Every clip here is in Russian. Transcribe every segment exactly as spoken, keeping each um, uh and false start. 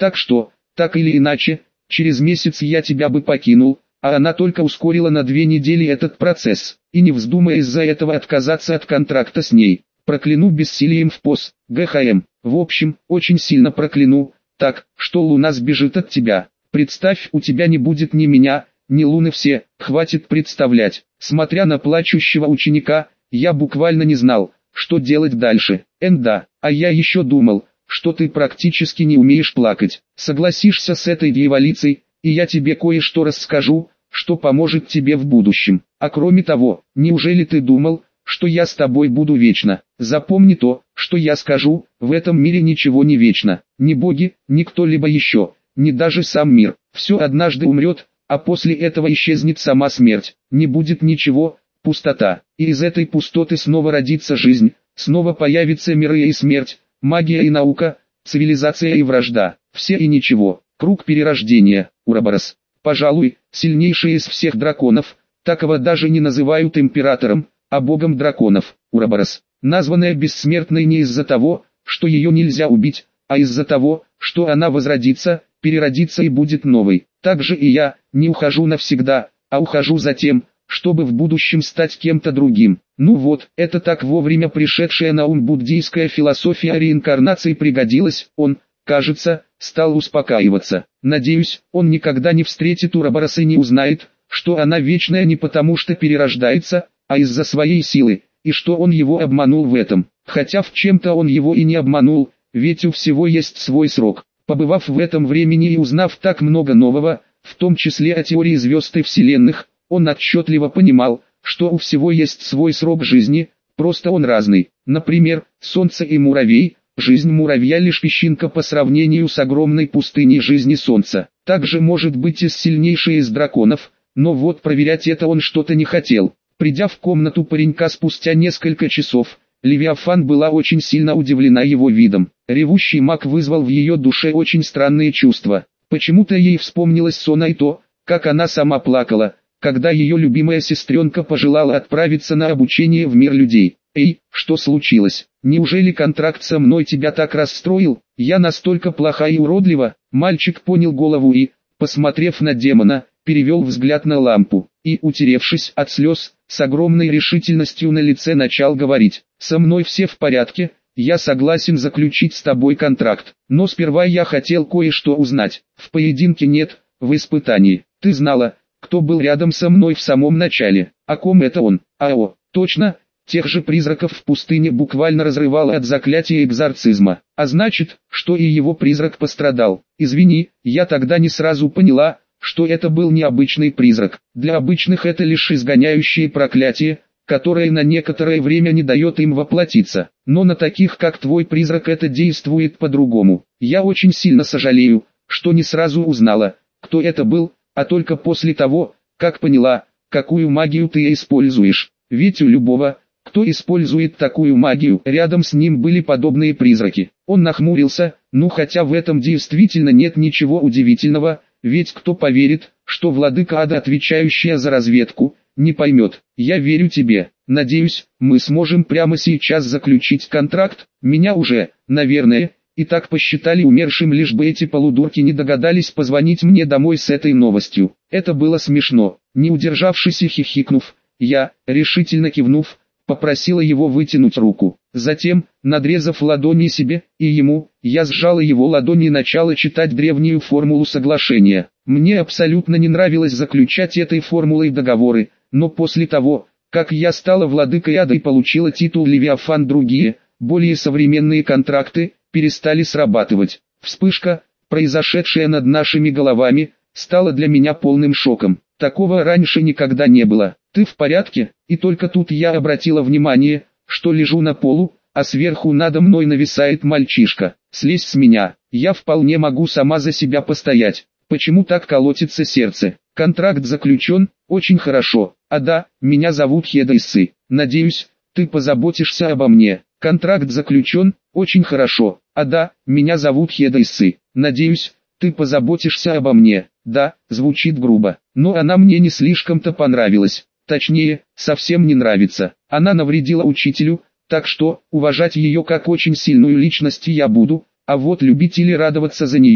Так что, так или иначе, через месяц я тебя бы покинул, а она только ускорила на две недели этот процесс. И не вздумай из-за этого отказаться от контракта с ней. Прокляну бессилием в пос, ГХМ. В общем, очень сильно прокляну, так, что Луна сбежит от тебя. Представь, у тебя не будет ни меня, ни Луны, все, хватит представлять. Смотря на плачущего ученика, я буквально не знал, что делать дальше. Эн да, а я еще думал, что ты практически не умеешь плакать. Согласишься с этой дьяволицей, и я тебе кое-что расскажу, что поможет тебе в будущем. А кроме того, неужели ты думал, что я с тобой буду вечно? Запомни то, что я скажу, в этом мире ничего не вечно. Ни боги, ни кто-либо еще, ни даже сам мир. Все однажды умрет, а после этого исчезнет сама смерть. Не будет ничего, пустота. И из этой пустоты снова родится жизнь, снова появятся миры и смерть, магия и наука, цивилизация и вражда. Все и ничего. Круг перерождения, Ураборос. Пожалуй, сильнейший из всех драконов, такого даже не называют императором, а богом драконов, Ураборос. Названная бессмертной не из-за того, что ее нельзя убить, а из-за того, что она возродится, переродится и будет новой. Так же и я, не ухожу навсегда, а ухожу за тем, чтобы в будущем стать кем-то другим. Ну вот, это так вовремя пришедшая на ум буддийская философия реинкарнации пригодилась, он, кажется, стал успокаиваться. Надеюсь, он никогда не встретит Урабороса и не узнает, что она вечная не потому что перерождается, а из-за своей силы, и что он его обманул в этом. Хотя в чем-то он его и не обманул, ведь у всего есть свой срок. Побывав в этом времени и узнав так много нового, в том числе о теории звезд и вселенных, он отчетливо понимал, что у всего есть свой срок жизни, просто он разный. Например, Солнце и муравей, жизнь муравья лишь песчинка по сравнению с огромной пустыней жизни Солнца. Также может быть и сильнейший из драконов, но вот проверять это он что-то не хотел. Придя в комнату паренька спустя несколько часов, Левиафан была очень сильно удивлена его видом. Ревущий маг вызвал в ее душе очень странные чувства. Почему-то ей вспомнилось сон и то, как она сама плакала, когда ее любимая сестренка пожелала отправиться на обучение в мир людей. «Эй, что случилось? Неужели контракт со мной тебя так расстроил? Я настолько плоха и уродлива?» Мальчик понял голову и, посмотрев на демона, перевел взгляд на лампу, и, утеревшись от слез, с огромной решительностью на лице начал говорить: «Со мной все в порядке, я согласен заключить с тобой контракт, но сперва я хотел кое-что узнать. В поединке нет, в испытании. Ты знала, кто был рядом со мной в самом начале? О ком это он? Ао, точно, тех же призраков в пустыне буквально разрывало от заклятия экзорцизма, а значит, что и его призрак пострадал. Извини, я тогда не сразу поняла, что это был необычный призрак. Для обычных это лишь изгоняющее проклятие, которое на некоторое время не дает им воплотиться. Но на таких как твой призрак это действует по-другому. Я очень сильно сожалею, что не сразу узнала, кто это был, а только после того, как поняла, какую магию ты используешь. Ведь у любого, кто использует такую магию, рядом с ним были подобные призраки. Он нахмурился, ну хотя в этом действительно нет ничего удивительного, ведь кто поверит, что владыка ада, отвечающая за разведку, не поймет. Я верю тебе. Надеюсь, мы сможем прямо сейчас заключить контракт. Меня уже, наверное, и так посчитали умершим, лишь бы эти полудурки не догадались позвонить мне домой с этой новостью. Это было смешно. Не удержавшись и хихикнув, я, решительно кивнув, попросила его вытянуть руку. Затем, надрезав ладони себе и ему, я сжала его ладони и начала читать древнюю формулу соглашения. Мне абсолютно не нравилось заключать этой формулой договоры, но после того, как я стала владыкой ада и получила титул Левиафан, другие, более современные контракты перестали срабатывать. Вспышка, произошедшая над нашими головами, стала для меня полным шоком. Такого раньше никогда не было. «Ты в порядке?» И только тут я обратила внимание, что лежу на полу, а сверху надо мной нависает мальчишка. «Слезь с меня, я вполне могу сама за себя постоять. Почему так колотится сердце? Контракт заключен, очень хорошо. А да, меня зовут Хедайсы. Надеюсь, ты позаботишься обо мне. Контракт заключен, очень хорошо. А да, меня зовут Хедайсы. Надеюсь, ты позаботишься обо мне». Да, звучит грубо, но она мне не слишком-то понравилась. Точнее, совсем не нравится. Она навредила учителю, так что, уважать ее как очень сильную личность я буду, а вот любить или радоваться за нее,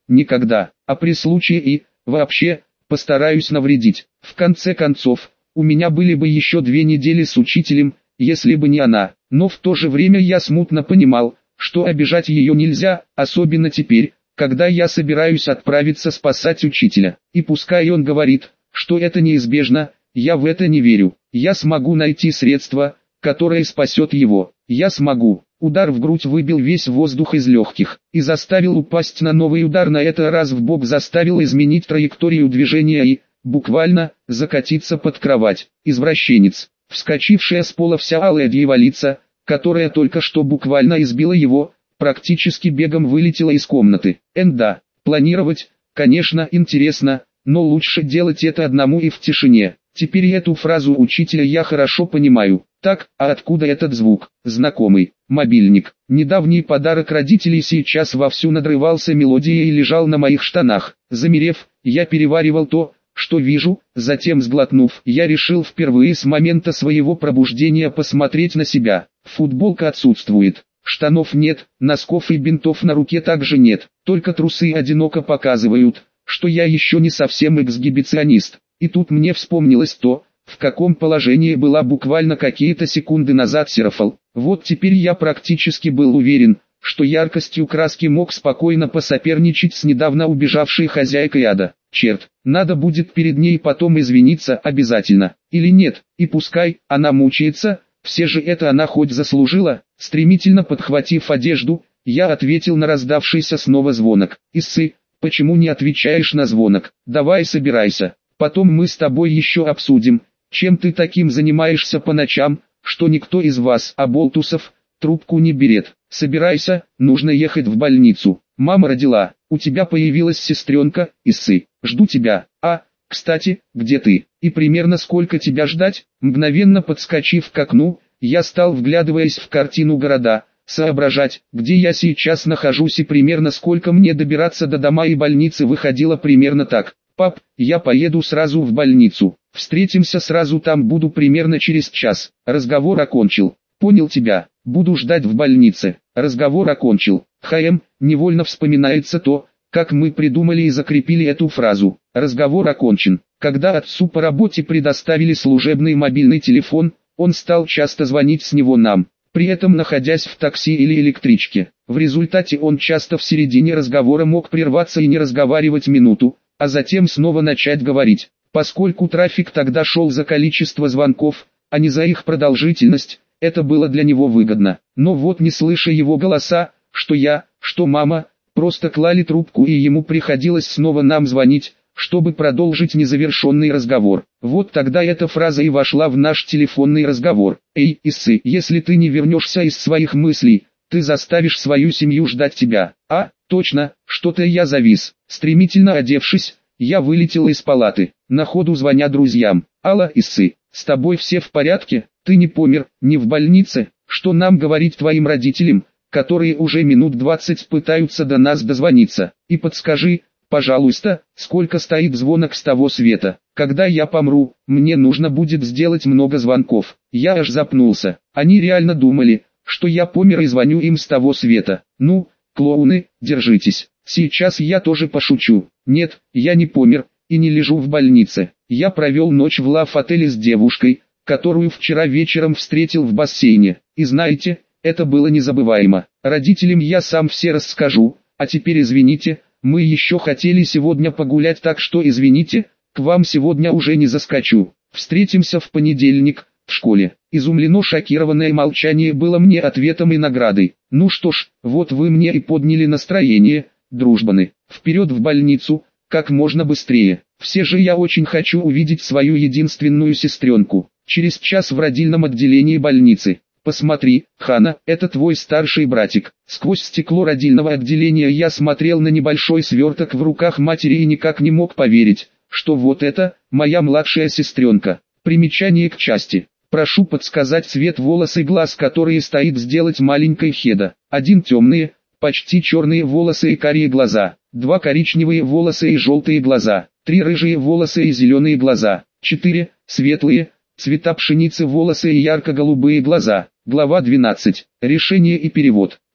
никогда, а при случае и, вообще, постараюсь навредить. В конце концов, у меня были бы еще две недели с учителем, если бы не она, но в то же время я смутно понимал, что обижать ее нельзя, особенно теперь, когда я собираюсь отправиться спасать учителя. И пускай он говорит, что это неизбежно, я в это не верю. Я смогу найти средство, которое спасет его. Я смогу. Удар в грудь выбил весь воздух из легких и заставил упасть на новый удар, на этот раз в бок заставил изменить траекторию движения и, буквально, закатиться под кровать. Извращенец. Вскочившая с пола вся алая дьяволица, которая только что буквально избила его, практически бегом вылетела из комнаты. Энда. Планировать, конечно, интересно, но лучше делать это одному и в тишине. Теперь эту фразу учителя я хорошо понимаю. Так, а откуда этот звук? Знакомый. Мобильник. Недавний подарок родителей сейчас вовсю надрывался мелодией и лежал на моих штанах. Замерев, я переваривал то, что вижу, затем сглотнув, я решил впервые с момента своего пробуждения посмотреть на себя. Футболка отсутствует, штанов нет, носков и бинтов на руке также нет, только трусы одиноко показывают, что я еще не совсем эксгибиционист. И тут мне вспомнилось то, в каком положении была буквально какие-то секунды назад Серафал. Вот теперь я практически был уверен, что яркостью краски мог спокойно посоперничать с недавно убежавшей хозяйкой ада. Черт, надо будет перед ней потом извиниться обязательно. Или нет, и пускай она мучается, все же это она хоть заслужила. Стремительно подхватив одежду, я ответил на раздавшийся снова звонок. Иссы, почему не отвечаешь на звонок? Давай собирайся, потом мы с тобой еще обсудим, чем ты таким занимаешься по ночам, что никто из вас, оболтусов, трубку не берет. Собирайся, нужно ехать в больницу. Мама родила, у тебя появилась сестренка, Иссы. Жду тебя. А, кстати, где ты? И примерно сколько тебя ждать? Мгновенно подскочив к окну, я стал, вглядываясь в картину города, соображать, где я сейчас нахожусь и примерно сколько мне добираться до дома и больницы. Выходило примерно так. Пап, я поеду сразу в больницу. Встретимся сразу там, буду примерно через час. Разговор окончил. Понял тебя. Буду ждать в больнице. Разговор окончил. ХМ, невольно вспоминается то, как мы придумали и закрепили эту фразу. Разговор окончен. Когда отцу по работе предоставили служебный мобильный телефон, он стал часто звонить с него нам, при этом находясь в такси или электричке. В результате он часто в середине разговора мог прерваться и не разговаривать минуту, а затем снова начать говорить. Поскольку трафик тогда шел за количество звонков, а не за их продолжительность, это было для него выгодно. Но вот, не слыша его голоса, что я, что мама, просто клали трубку, и ему приходилось снова нам звонить, чтобы продолжить незавершенный разговор. Вот тогда эта фраза и вошла в наш телефонный разговор. «Эй, Иссы, если ты не вернешься из своих мыслей, ты заставишь свою семью ждать тебя». А, точно, что-то я завис. Стремительно одевшись, я вылетел из палаты, на ходу звоня друзьям. «Алло, Иссы, с тобой все в порядке? Ты не помер, не в больнице? Что нам говорить твоим родителям, которые уже минут двадцать пытаются до нас дозвониться? И подскажи, пожалуйста, сколько стоит звонок с того света? Когда я помру, мне нужно будет сделать много звонков». Я аж запнулся. Они реально думали, что я помер и звоню им с того света. Ну, клоуны, держитесь. Сейчас я тоже пошучу. Нет, я не помер и не лежу в больнице. Я провел ночь в лав-отеле с девушкой, которую вчера вечером встретил в бассейне. И знаете, это было незабываемо. Родителям я сам все расскажу, а теперь извините, мы еще хотели сегодня погулять, так что извините, к вам сегодня уже не заскочу. Встретимся в понедельник, в школе. Изумленно шокированное молчание было мне ответом и наградой. Ну что ж, вот вы мне и подняли настроение, дружбаны. Вперед в больницу, как можно быстрее. Все же я очень хочу увидеть свою единственную сестренку. Через час в родильном отделении больницы. Посмотри, Хана, это твой старший братик. Сквозь стекло родильного отделения я смотрел на небольшой сверток в руках матери и никак не мог поверить, что вот это, моя младшая сестренка. Примечание к части. Прошу подсказать цвет волос и глаз, которые стоит сделать маленькой Хеда. Один темные, почти черные волосы и карие глаза. Два коричневые волосы и желтые глаза. Три рыжие волосы и зеленые глаза. Четыре, светлые, цвета пшеницы волосы и ярко-голубые глаза. Глава двенадцать. Решение и перевод.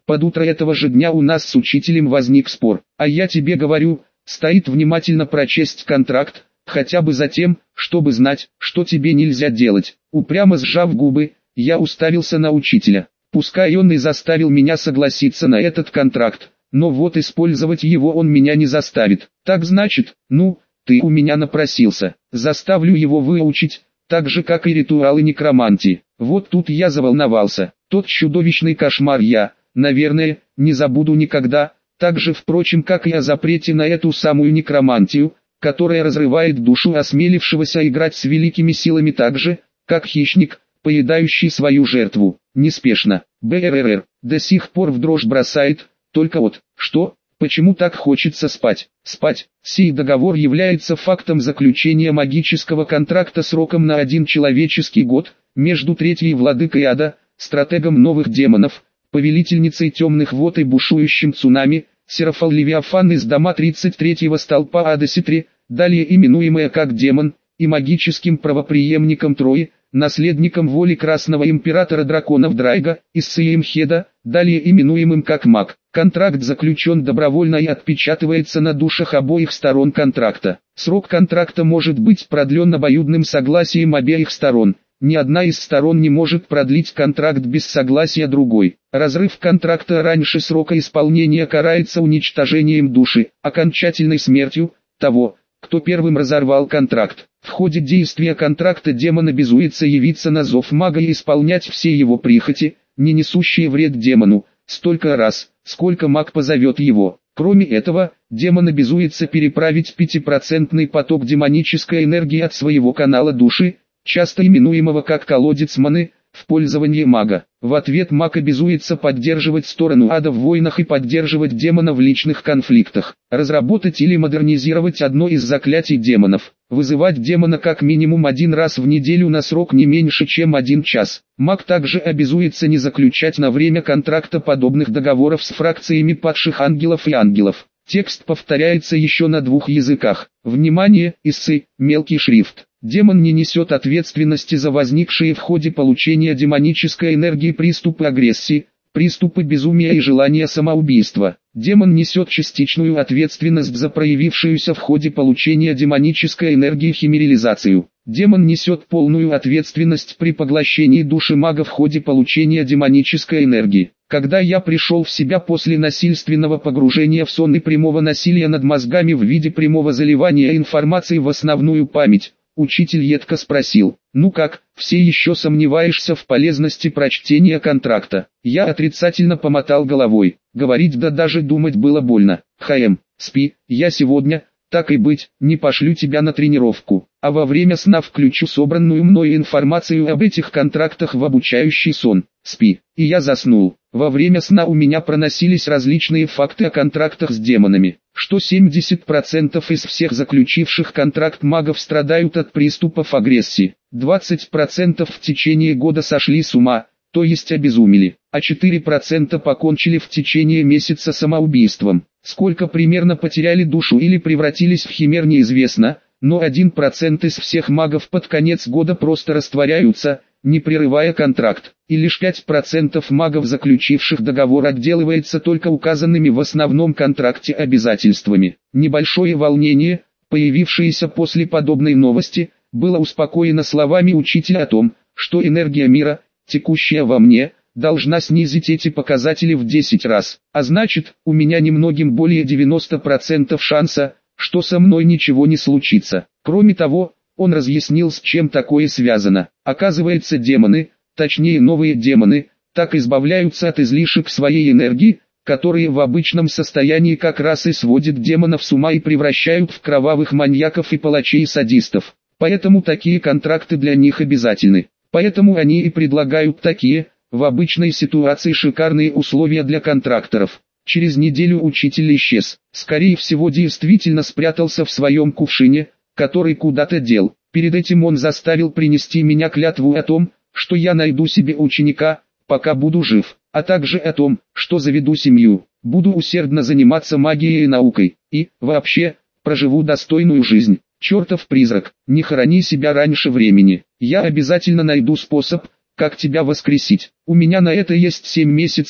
Под утро этого же дня у нас с учителем возник спор. А я тебе говорю, стоит внимательно прочесть контракт, хотя бы за тем, чтобы знать, что тебе нельзя делать. Упрямо сжав губы, я уставился на учителя. Пускай он и заставил меня согласиться на этот контракт, но вот использовать его он меня не заставит. Так значит, ну, ты у меня напросился. Заставлю его выучить, так же как и ритуалы некромантии. Вот тут я заволновался. Тот чудовищный кошмар я, наверное, не забуду никогда, так же впрочем как и о запрете на эту самую некромантию, которая разрывает душу осмелившегося играть с великими силами так же, как хищник, поедающий свою жертву. Неспешно. БРРР до сих пор в дрожь бросает, только вот, что, почему так хочется спать? Спать. Сей договор является фактом заключения магического контракта сроком на один человеческий год, между третьей владыкой ада, стратегом новых демонов, повелительницей темных вод и бушующим цунами, Серафал Левиафан из дома тридцать третьего столпа ада Ситри, далее именуемая как демон, и магическим правопреемником Трои, наследником воли Красного Императора Драконов Драйга, Иссеем Хеда, далее именуемым как маг. Контракт заключен добровольно и отпечатывается на душах обоих сторон контракта. Срок контракта может быть продлен обоюдным согласием обеих сторон. Ни одна из сторон не может продлить контракт без согласия другой. Разрыв контракта раньше срока исполнения карается уничтожением души, окончательной смертью того, кто первым разорвал контракт. В ходе действия контракта демон обязуется явиться на зов мага и исполнять все его прихоти, не несущие вред демону, столько раз, сколько маг позовет его. Кроме этого, демон обязуется переправить пятипроцентный поток демонической энергии от своего канала души, часто именуемого как колодец маны, в пользование мага. В ответ маг обязуется поддерживать сторону ада в войнах и поддерживать демона в личных конфликтах. Разработать или модернизировать одно из заклятий демонов. Вызывать демона как минимум один раз в неделю на срок не меньше чем один час. Маг также обязуется не заключать на время контракта подобных договоров с фракциями падших ангелов и ангелов. Текст повторяется еще на двух языках. Внимание, иссы, мелкий шрифт. Демон не несет ответственности за возникшие в ходе получения демонической энергии приступы агрессии, приступы безумия и желания самоубийства. Демон несет частичную ответственность за проявившуюся в ходе получения демонической энергии химерилизацию. Демон несет полную ответственность при поглощении души мага в ходе получения демонической энергии. Когда я пришел в себя после насильственного погружения в сон и прямого насилия над мозгами в виде прямого заливания информации в основную память, учитель едко спросил: «Ну как, все еще сомневаешься в полезности прочтения контракта?» Я отрицательно помотал головой. Говорить да даже думать было больно. «ХМ, спи, я сегодня, так и быть, не пошлю тебя на тренировку, а во время сна включу собранную мною информацию об этих контрактах в обучающий сон. Спи». И я заснул. Во время сна у меня проносились различные факты о контрактах с демонами, что семьдесят процентов из всех заключивших контракт магов страдают от приступов агрессии, двадцать процентов в течение года сошли с ума, то есть обезумели, а четыре процента покончили в течение месяца самоубийством. Сколько примерно потеряли душу или превратились в химер неизвестно, но один процент из всех магов под конец года просто растворяются, не прерывая контракт, и лишь пять процентов магов, заключивших договор, отделывается только указанными в основном контракте обязательствами. Небольшое волнение, появившееся после подобной новости, было успокоено словами учителя о том, что энергия мира, текущая во мне, должна снизить эти показатели в десять раз, а значит, у меня немногим более девяноста процентов шанса, что со мной ничего не случится. Кроме того, он разъяснил, с чем такое связано. Оказывается, демоны, точнее новые демоны, так избавляются от излишек своей энергии, которые в обычном состоянии как раз и сводят демонов с ума и превращают в кровавых маньяков и палачей-садистов. Поэтому такие контракты для них обязательны. Поэтому они и предлагают такие, в обычной ситуации шикарные условия для контракторов. Через неделю учитель исчез. Скорее всего, действительно спрятался в своем кувшине, который куда-то дел. Перед этим он заставил принести меня клятву о том, что я найду себе ученика, пока буду жив, а также о том, что заведу семью, буду усердно заниматься магией и наукой, и, вообще, проживу достойную жизнь. Чертов призрак, не хорони себя раньше времени. Я обязательно найду способ, как тебя воскресить. У меня на это есть семь месяцев,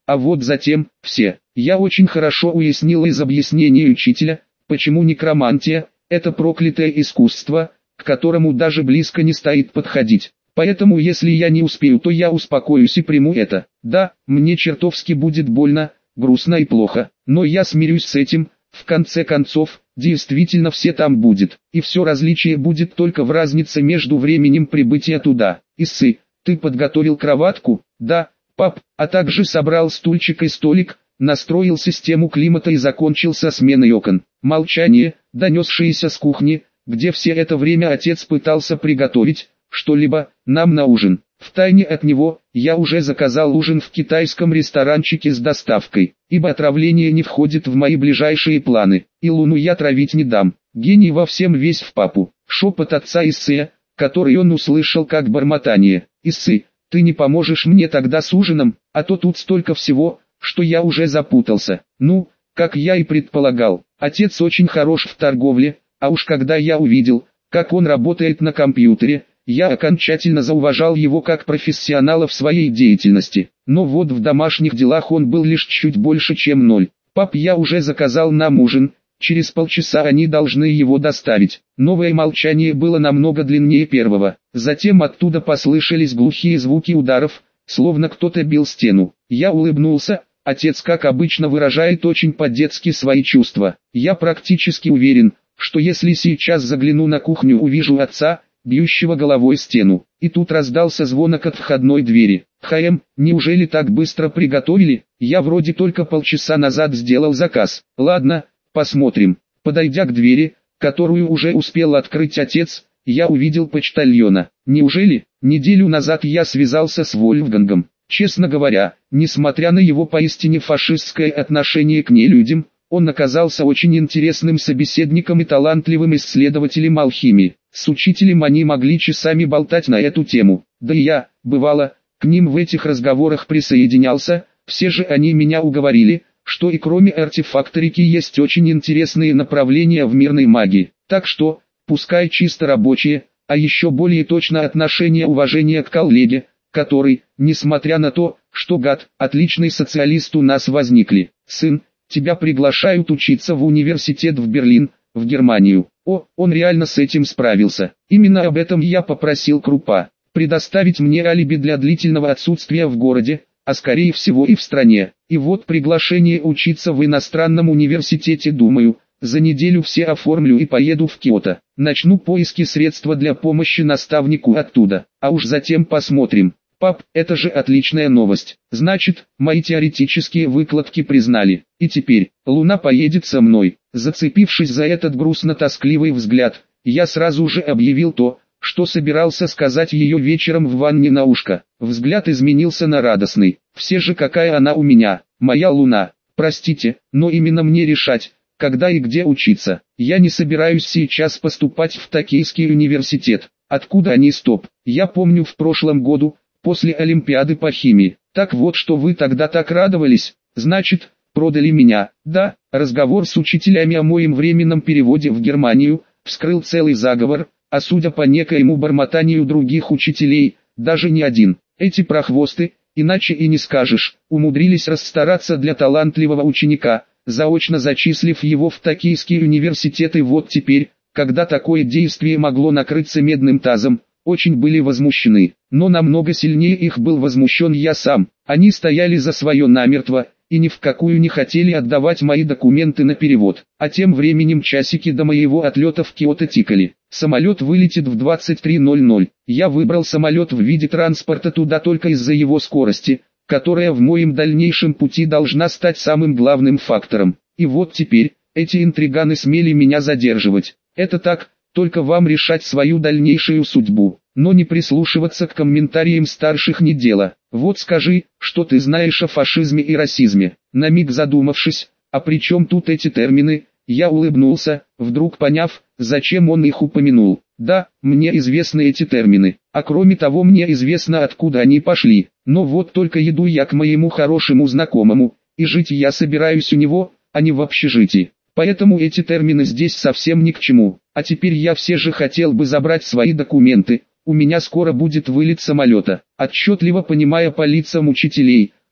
а вот затем, все. Я очень хорошо уяснил из объяснений учителя, почему некромантия – это проклятое искусство, к которому даже близко не стоит подходить. Поэтому если я не успею, то я успокоюсь и приму это. Да, мне чертовски будет больно, грустно и плохо, но я смирюсь с этим. В конце концов, действительно все там будет, и все различие будет только в разнице между временем прибытия туда. Иссы, ты подготовил кроватку? Да, пап, а также собрал стульчик и столик, настроил систему климата и закончил со сменой окон. Молчание, донесшееся с кухни, где все это время отец пытался приготовить что-либо нам на ужин. Втайне от него, я уже заказал ужин в китайском ресторанчике с доставкой, ибо отравление не входит в мои ближайшие планы, и Луну я травить не дам. Гений во всем весь в папу. Шепот отца Иссы, который он услышал как бормотание. Иссы, ты не поможешь мне тогда с ужином, а то тут столько всего, что я уже запутался. Ну, как я и предполагал, отец очень хорош в торговле, а уж когда я увидел, как он работает на компьютере, я окончательно зауважал его как профессионала в своей деятельности. Но вот в домашних делах он был лишь чуть больше, чем ноль. Пап, я уже заказал нам ужин, через полчаса они должны его доставить. Новое молчание было намного длиннее первого. Затем оттуда послышались глухие звуки ударов, словно кто-то бил стену. Я улыбнулся. Отец, как обычно, выражает очень по-детски свои чувства. Я практически уверен, что если сейчас загляну на кухню, увижу отца, бьющего головой стену. И тут раздался звонок от входной двери. «Хаем, неужели так быстро приготовили? Я вроде только полчаса назад сделал заказ». «Ладно, посмотрим». Подойдя к двери, которую уже успел открыть отец, я увидел почтальона. Неужели? Неделю назад я связался с Вольфгангом. Честно говоря, несмотря на его поистине фашистское отношение к нелюдям, он оказался очень интересным собеседником и талантливым исследователем алхимии. С учителем они могли часами болтать на эту тему. Да и я, бывало, к ним в этих разговорах присоединялся. Все же они меня уговорили, что и кроме артефакторики есть очень интересные направления в мирной магии. Так что, пускай чисто рабочие, а еще более точно отношение уважения к коллеге, который, несмотря на то, что гад, отличный социалист у нас возникли. Сын, тебя приглашают учиться в университет в Берлин, в Германию. О, он реально с этим справился. Именно об этом я попросил Крупа. Предоставить мне алиби для длительного отсутствия в городе, а скорее всего и в стране. И вот приглашение учиться в иностранном университете, думаю, за неделю все оформлю и поеду в Киото. Начну поиски средства для помощи наставнику оттуда, а уж затем посмотрим. Пап, это же отличная новость. Значит, мои теоретические выкладки признали. И теперь, Луна поедет со мной. Зацепившись за этот грустно-тоскливый взгляд, я сразу же объявил то, что собирался сказать ее вечером в ванне на ушко. Взгляд изменился на радостный. Все же какая она у меня, моя Луна. Простите, но именно мне решать, когда и где учиться. Я не собираюсь сейчас поступать в Токийский университет. Откуда они? Стоп. Я помню в прошлом году, после Олимпиады по химии. Так вот, что вы тогда так радовались. Значит, продали меня. Да, разговор с учителями о моем временном переводе в Германию вскрыл целый заговор, а судя по некоему бормотанию других учителей, даже не один. Эти прохвосты, иначе и не скажешь, умудрились расстараться для талантливого ученика, заочно зачислив его в Токийский университет, и вот теперь, когда такое действие могло накрыться медным тазом, очень были возмущены. Но намного сильнее их был возмущен я сам. Они стояли за свое намертво, и ни в какую не хотели отдавать мои документы на перевод. А тем временем часики до моего отлета в Киото тикали. Самолет вылетит в двадцать три ноль ноль. Я выбрал самолет в виде транспорта туда только из-за его скорости, которая в моем дальнейшем пути должна стать самым главным фактором. И вот теперь, эти интриганы смели меня задерживать. Это так, только вам решать свою дальнейшую судьбу, но не прислушиваться к комментариям старших не дело. Вот скажи, что ты знаешь о фашизме и расизме. На миг задумавшись, а при чем тут эти термины, я улыбнулся, вдруг поняв, зачем он их упомянул. Да, мне известны эти термины, а кроме того мне известно, откуда они пошли. Но вот только еду я к моему хорошему знакомому, и жить я собираюсь у него, а не в общежитии. Поэтому эти термины здесь совсем ни к чему. А теперь я все же хотел бы забрать свои документы. У меня скоро будет вылет самолета. Отчетливо понимая по лицам учителей,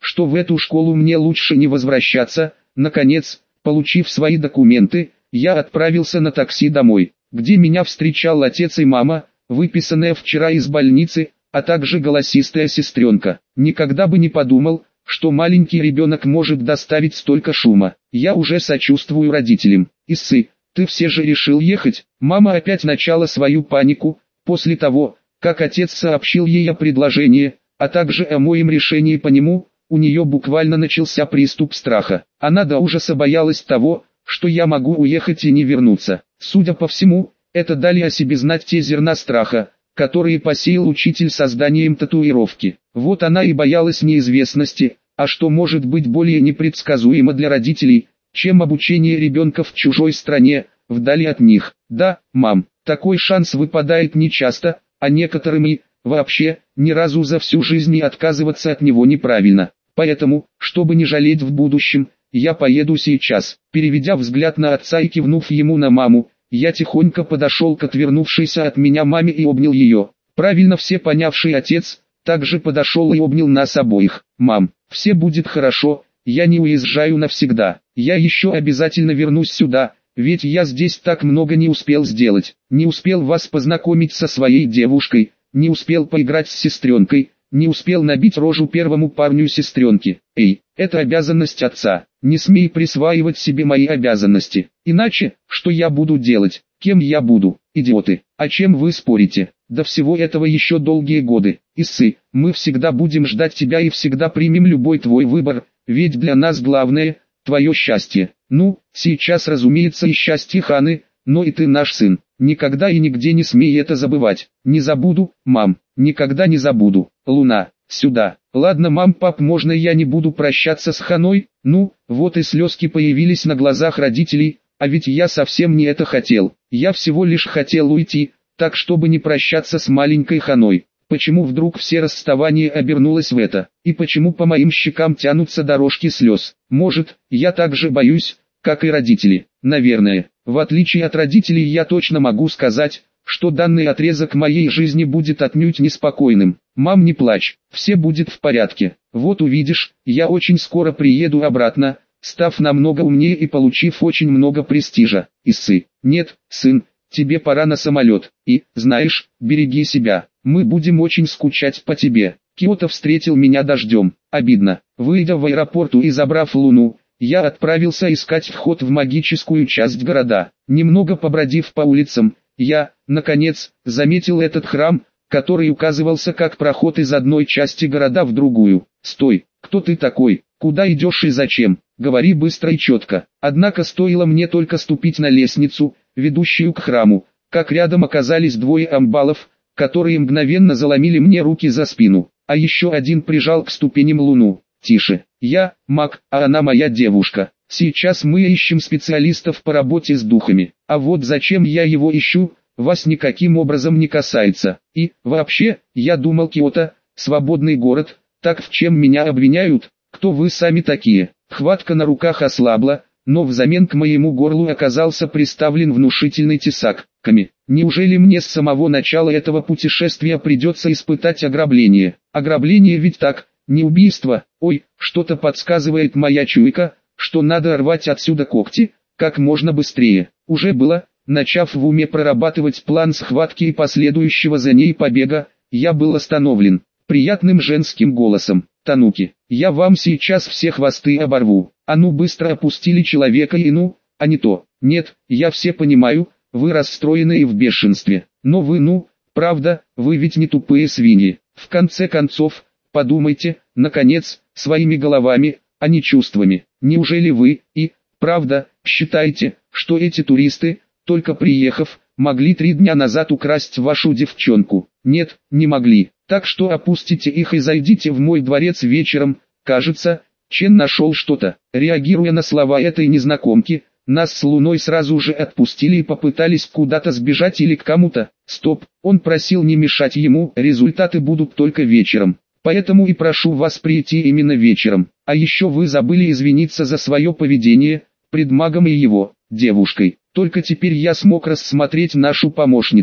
что в эту школу мне лучше не возвращаться. Наконец, получив свои документы, я отправился на такси домой, где меня встречал отец и мама, выписанная вчера из больницы, а также голосистая сестренка. Никогда бы не подумал, что маленький ребенок может доставить столько шума. Я уже сочувствую родителям. Иссы, ты все же решил ехать? Мама опять начала свою панику, после того, как отец сообщил ей о предложении, а также о моем решении по нему. У нее буквально начался приступ страха. Она до ужаса боялась того, что я могу уехать и не вернуться. Судя по всему, это дали о себе знать те зерна страха, которые посеял учитель созданием татуировки. Вот она и боялась неизвестности, а что может быть более непредсказуемо для родителей, чем обучение ребенка в чужой стране, вдали от них. Да, мам, такой шанс выпадает нечасто, а некоторым и, вообще, ни разу за всю жизнь и отказываться от него неправильно. Поэтому, чтобы не жалеть в будущем, я поеду сейчас. Переведя взгляд на отца и кивнув ему на маму, я тихонько подошел к отвернувшейся от меня маме и обнял ее. Правильно все понявший отец, также подошел и обнял нас обоих. Мам, все будет хорошо, я не уезжаю навсегда. Я еще обязательно вернусь сюда, ведь я здесь так много не успел сделать. Не успел вас познакомить со своей девушкой, не успел поиграть с сестренкой, не успел набить рожу первому парню сестренки. Эй, это обязанность отца. Не смей присваивать себе мои обязанности. Иначе, что я буду делать? Кем я буду? Идиоты. О чем вы спорите? До всего этого еще долгие годы. Иссы, мы всегда будем ждать тебя и всегда примем любой твой выбор, ведь для нас главное – твое счастье. Ну, сейчас разумеется и счастье Ханы, но и ты наш сын. Никогда и нигде не смей это забывать. Не забуду, мам, никогда не забуду. Луна, сюда. Ладно, мам, пап, можно я не буду прощаться с Ханой? Ну, вот и слезки появились на глазах родителей, а ведь я совсем не это хотел. Я всего лишь хотел уйти, так чтобы не прощаться с маленькой Ханой. Почему вдруг все расставание обернулось в это? И почему по моим щекам тянутся дорожки слез? Может, я так же боюсь, как и родители? Наверное. В отличие от родителей я точно могу сказать, что данный отрезок моей жизни будет отнюдь неспокойным. Мам, не плачь, все будет в порядке. Вот увидишь, я очень скоро приеду обратно, став намного умнее и получив очень много престижа. Иссы, нет, сын, тебе пора на самолет. И, знаешь, береги себя, мы будем очень скучать по тебе. Киото встретил меня дождем. Обидно. Выйдя в аэропорту и забрав Луну, я отправился искать вход в магическую часть города. Немного побродив по улицам, я, наконец, заметил этот храм, который указывался как проход из одной части города в другую. «Стой, кто ты такой? Куда идешь и зачем? Говори быстро и четко». Однако стоило мне только ступить на лестницу, ведущую к храму, как рядом оказались двое амбалов, которые мгновенно заломили мне руки за спину, а еще один прижал к ступеням Луну. «Тише, я, маг, а она моя девушка. Сейчас мы ищем специалистов по работе с духами, а вот зачем я его ищу, вас никаким образом не касается. И, вообще, я думал, Киото, свободный город, так в чем меня обвиняют? Кто вы сами такие?» Хватка на руках ослабла, но взамен к моему горлу оказался приставлен внушительный тесак. Ками, неужели мне с самого начала этого путешествия придется испытать ограбление? Ограбление ведь так, не убийство. Ой, что-то подсказывает моя чуйка, что надо рвать отсюда когти, как можно быстрее. Уже было, начав в уме прорабатывать план схватки и последующего за ней побега, я был остановлен приятным женским голосом. «Тануки, я вам сейчас все хвосты оборву». А ну быстро опустили человека и ну, а не то. Нет, я все понимаю, вы расстроены и в бешенстве. Но вы ну, правда, вы ведь не тупые свиньи. В конце концов, подумайте, наконец, своими головами, а не чувствами. Неужели вы, и, правда, считаете, что эти туристы, только приехав, могли три дня назад украсть вашу девчонку? Нет, не могли. Так что опустите их и зайдите в мой дворец вечером. Кажется, Чен нашел что-то. Реагируя на слова этой незнакомки, нас с Луной сразу же отпустили и попытались куда-то сбежать или к кому-то. Стоп, он просил не мешать ему, результаты будут только вечером. Поэтому и прошу вас прийти именно вечером. А еще вы забыли извиниться за свое поведение, пред магом и его девушкой. Только теперь я смог рассмотреть нашу помощницу.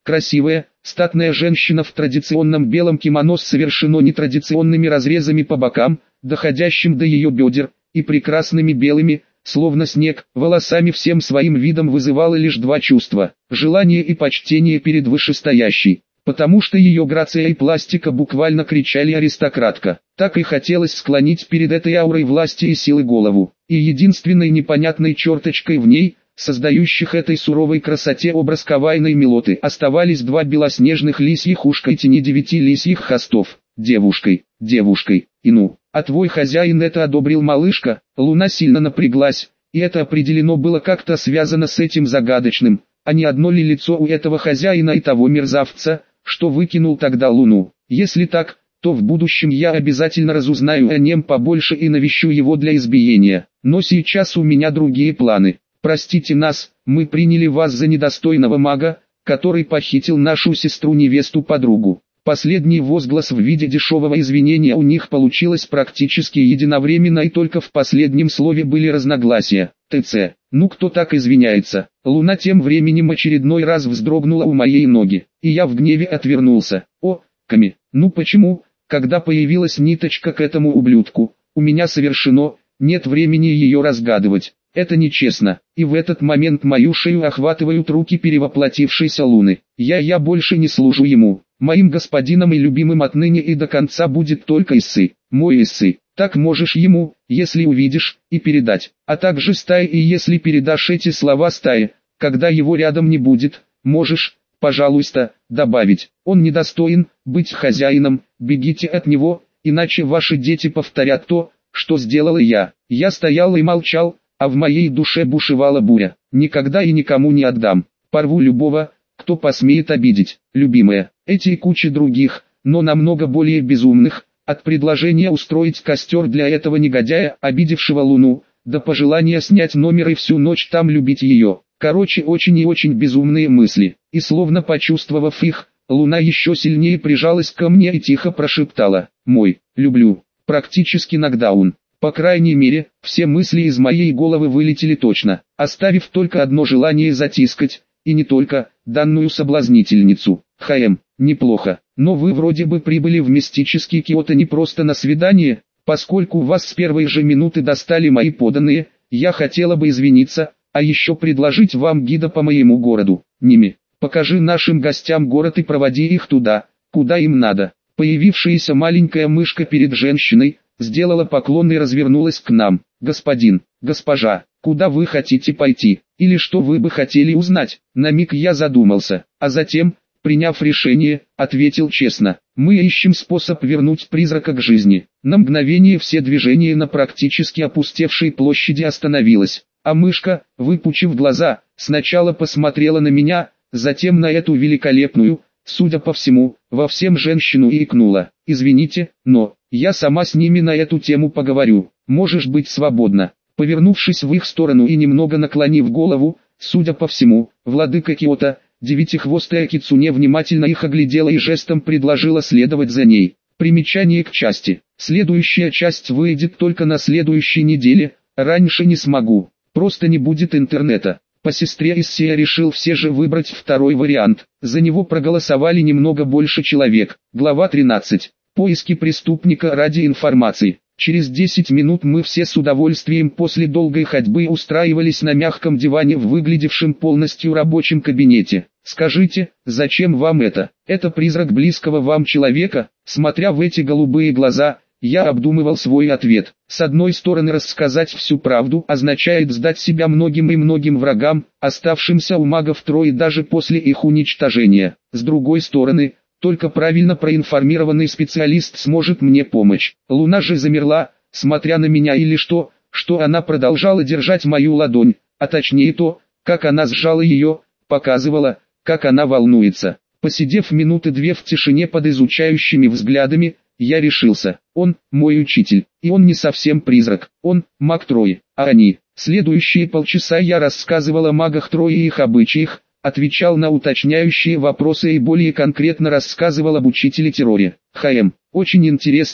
Красивая, статная женщина в традиционном белом кимоно с совершенно нетрадиционными разрезами по бокам, доходящим до ее бедер, и прекрасными белыми, словно снег, волосами всем своим видом вызывала лишь два чувства – желание и почтение перед вышестоящей, потому что ее грация и пластика буквально кричали «аристократка». Так и хотелось склонить перед этой аурой власти и силы голову, и единственной непонятной черточкой в ней, создающих этой суровой красоте образ кавайной милоты, оставались два белоснежных лисьих ушка и тени девяти лисьих хвостов. Девушкой, девушкой, и ну, а твой хозяин это одобрил, малышка? Луна сильно напряглась, и это определено было как-то связано с этим загадочным, а не одно ли лицо у этого хозяина и того мерзавца, что выкинул тогда Луну. Если так, то в будущем я обязательно разузнаю о нем побольше и навещу его для избиения. Но сейчас у меня другие планы. Простите нас, мы приняли вас за недостойного мага, который похитил нашу сестру-невесту-подругу. Последний возглас в виде дешевого извинения у них получилось практически единовременно, и только в последнем слове были разногласия. ТЦ. Ну кто так извиняется? Луна тем временем очередной раз вздрогнула у моей ноги, и я в гневе отвернулся. О, Ками, ну почему, когда появилась ниточка к этому ублюдку, у меня совершенно нет времени ее разгадывать. Это нечестно, и в этот момент мою шею охватывают руки перевоплотившейся Луны. Я я больше не служу ему. Моим господином и любимым отныне и до конца будет только Иссы, мой Иссы. Так можешь ему, если увидишь, и передать. А также стае, и если передашь эти слова стае, когда его рядом не будет, можешь, пожалуйста, добавить. Он недостоин быть хозяином, бегите от него, иначе ваши дети повторят то, что сделала я. Я стоял и молчал, а в моей душе бушевала буря. Никогда и никому не отдам. Порву любого, кто посмеет обидеть, любимая. Эти и куча других, но намного более безумных, от предложения устроить костер для этого негодяя, обидевшего Луну, до пожелания снять номер и всю ночь там любить ее. Короче, очень и очень безумные мысли. И словно почувствовав их, Луна еще сильнее прижалась ко мне и тихо прошептала: «Мой, люблю». Практически нокдаун. По крайней мере, все мысли из моей головы вылетели точно, оставив только одно желание затискать, и не только, данную соблазнительницу. Хм, неплохо, но вы вроде бы прибыли в мистический Киото не просто на свидание, поскольку вас с первой же минуты достали мои подданные, я хотела бы извиниться, а еще предложить вам гида по моему городу. Ними, покажи нашим гостям город и проводи их туда, куда им надо. Появившаяся маленькая мышка перед женщиной, сделала поклон и развернулась к нам. Господин, госпожа, куда вы хотите пойти, или что вы бы хотели узнать? На миг я задумался, а затем, приняв решение, ответил честно: мы ищем способ вернуть призрака к жизни. На мгновение все движения на практически опустевшей площади остановилось, а мышка, выпучив глаза, сначала посмотрела на меня, затем на эту великолепную, судя по всему, во всем женщину и икнула: извините, но я сама с ними на эту тему поговорю, можешь быть свободна. Повернувшись в их сторону и немного наклонив голову, судя по всему, владыка Киото, девятихвостая кицуне внимательно их оглядела и жестом предложила следовать за ней. Примечание к части. Следующая часть выйдет только на следующей неделе, раньше не смогу, просто не будет интернета. По сестре Исси я решил все же выбрать второй вариант, за него проголосовали немного больше человек. Глава тринадцать. Поиски преступника ради информации. Через десять минут мы все с удовольствием после долгой ходьбы устраивались на мягком диване в выглядевшем полностью рабочем кабинете. Скажите, зачем вам это? Это призрак близкого вам человека? Смотря в эти голубые глаза, я обдумывал свой ответ. С одной стороны, рассказать всю правду означает сдать себя многим и многим врагам, оставшимся у магов Трои даже после их уничтожения. С другой стороны, только правильно проинформированный специалист сможет мне помочь. Луна же замерла, смотря на меня, или что, что она продолжала держать мою ладонь, а точнее то, как она сжала ее, показывала, как она волнуется. Посидев минуты две в тишине под изучающими взглядами, я решился: он мой учитель, и он не совсем призрак, он маг Трои, а они. Следующие полчаса я рассказывал о магах Трои и их обычаях, отвечал на уточняющие вопросы и более конкретно рассказывал об учителе терроре. Хм, очень интересно,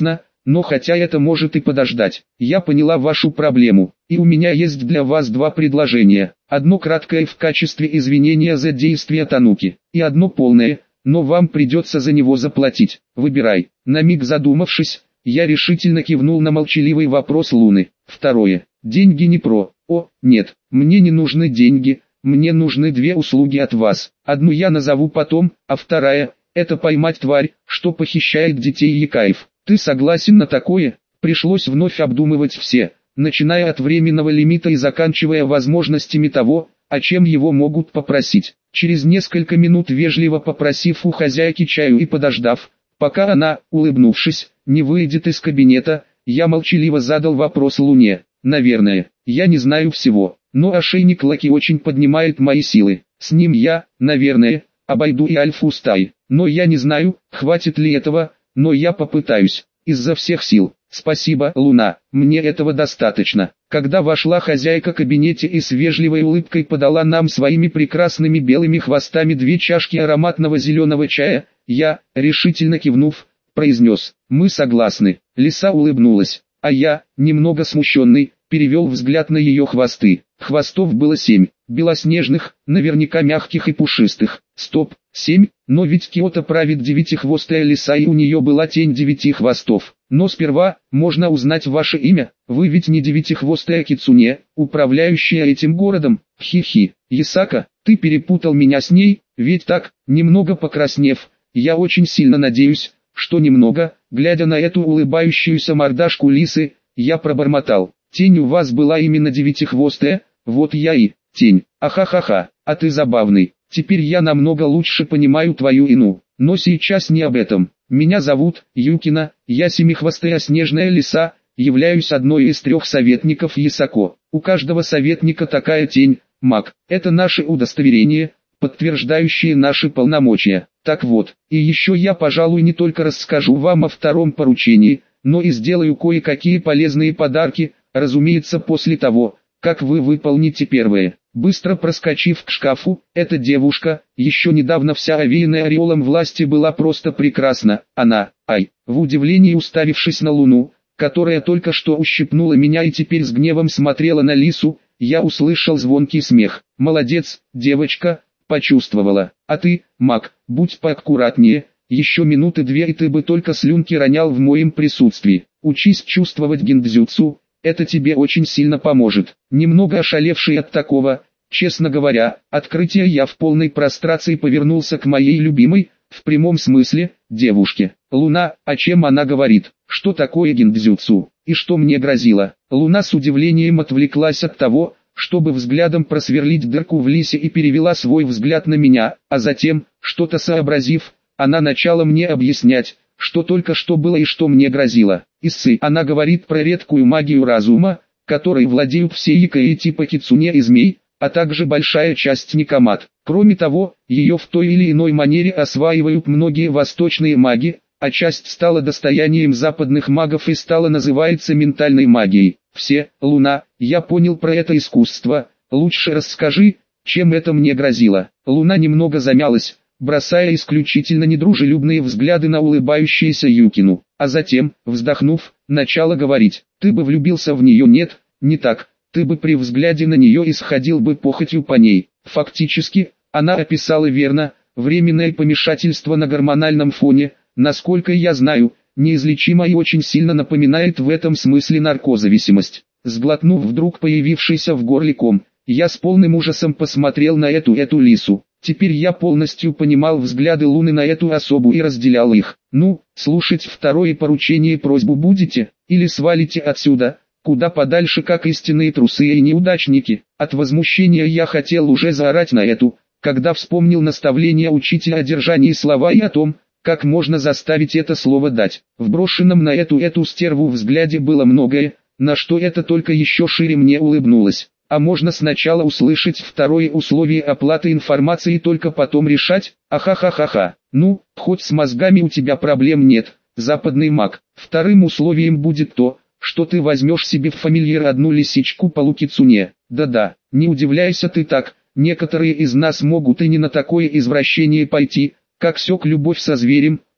но хотя это может и подождать. Я поняла вашу проблему, и у меня есть для вас два предложения. Одно краткое в качестве извинения за действия Тануки, и одно полное, но вам придется за него заплатить. Выбирай. На миг задумавшись, я решительно кивнул на молчаливый вопрос Луны. Второе. Деньги не про. О, нет, мне не нужны деньги, мне нужны две услуги от вас. Одну я назову потом, а вторая – это поймать тварь, что похищает детей Якаев. Ты согласен на такое? Пришлось вновь обдумывать все, начиная от временного лимита и заканчивая возможностями того, о чем его могут попросить. Через несколько минут вежливо попросив у хозяйки чаю и подождав, пока она, улыбнувшись, не выйдет из кабинета, я молчаливо задал вопрос Луне. Наверное, я не знаю всего, но ошейник Лаки очень поднимает мои силы. С ним я, наверное, обойду и Альфу стаи. Но я не знаю, хватит ли этого, но я попытаюсь, изо всех сил. Спасибо, Луна, мне этого достаточно. Когда вошла хозяйка кабинета и с вежливой улыбкой подала нам своими прекрасными белыми хвостами две чашки ароматного зеленого чая, я, решительно кивнув, произнес: «Мы согласны». Лиса улыбнулась, а я, немного смущенный, перевел взгляд на ее хвосты. Хвостов было семь, белоснежных, наверняка мягких и пушистых. Стоп, семь, но ведь Киото правит девятихвостая лиса и у нее была тень девяти хвостов. Но сперва, можно узнать ваше имя? Вы ведь не девятихвостая кицуне, управляющая этим городом? Хи-хи. Ясака, ты перепутал меня с ней, ведь так? Немного покраснев, я очень сильно надеюсь, что немного, глядя на эту улыбающуюся мордашку лисы, я пробормотал: тень у вас была именно девятихвостая, вот я и тень. Ахахаха, а ты забавный. Теперь я намного лучше понимаю твою ину. Но сейчас не об этом. Меня зовут Юкина, я семихвостая снежная лиса, являюсь одной из трех советников Ясако. У каждого советника такая тень, маг. Это наше удостоверение, подтверждающее наши полномочия. Так вот, и еще я, пожалуй, не только расскажу вам о втором поручении, но и сделаю кое-какие полезные подарки, разумеется, после того, как вы выполните первое. Быстро проскочив к шкафу, эта девушка, еще недавно вся овеянная ореолом власти, была просто прекрасна. Она, ай, в удивлении уставившись на Луну, которая только что ущипнула меня и теперь с гневом смотрела на лису, я услышал звонкий смех. «Молодец, девочка, почувствовала. А ты, маг, будь поаккуратнее, еще минуты две и ты бы только слюнки ронял в моем присутствии. Учись чувствовать гиндзюцу, это тебе очень сильно поможет». Немного ошалевший от такого, честно говоря, открытия, я в полной прострации повернулся к моей любимой, в прямом смысле, девушке. «Луна, о чем она говорит? Что такое гиндзюцу? И что мне грозило?» Луна с удивлением отвлеклась от того, чтобы взглядом просверлить дырку в лисе, и перевела свой взгляд на меня, а затем, что-то сообразив, она начала мне объяснять, что только что было и что мне грозило. Иссы, она говорит про редкую магию разума, которой владеют все якаи типа кицуне и змей, а также большая часть никомат. Кроме того, ее в той или иной манере осваивают многие восточные маги, а часть стала достоянием западных магов и стала называется ментальной магией. Все, Луна, я понял про это искусство, лучше расскажи, чем это мне грозило. Луна немного замялась, бросая исключительно недружелюбные взгляды на улыбающуюся Юкину, а затем, вздохнув, начала говорить: «Ты бы влюбился в нее, нет, не так, ты бы при взгляде на нее исходил бы похотью по ней». Фактически, она описала верно, временное помешательство на гормональном фоне, насколько я знаю, неизлечимо и очень сильно напоминает в этом смысле наркозависимость. Сглотнув вдруг появившийся в горле ком, я с полным ужасом посмотрел на эту эту лису. Теперь я полностью понимал взгляды Луны на эту особу и разделял их. «Ну, слушать второе поручение просьбу будете, или свалите отсюда, куда подальше, как истинные трусы и неудачники?» От возмущения я хотел уже заорать на эту, когда вспомнил наставление учителя о держании слова и о том, как можно заставить это слово дать. В брошенном на эту эту стерву взгляде было многое, на что это только еще шире мне улыбнулось. А можно сначала услышать второе условие оплаты информации, только потом решать? Ахахахаха. Ну, хоть с мозгами у тебя проблем нет, западный маг. Вторым условием будет то, что ты возьмешь себе в фамильяр одну лисичку по лукицуне. Да-да, не удивляйся ты так, некоторые из нас могут и не на такое извращение пойти, как сёк любовь со зверем,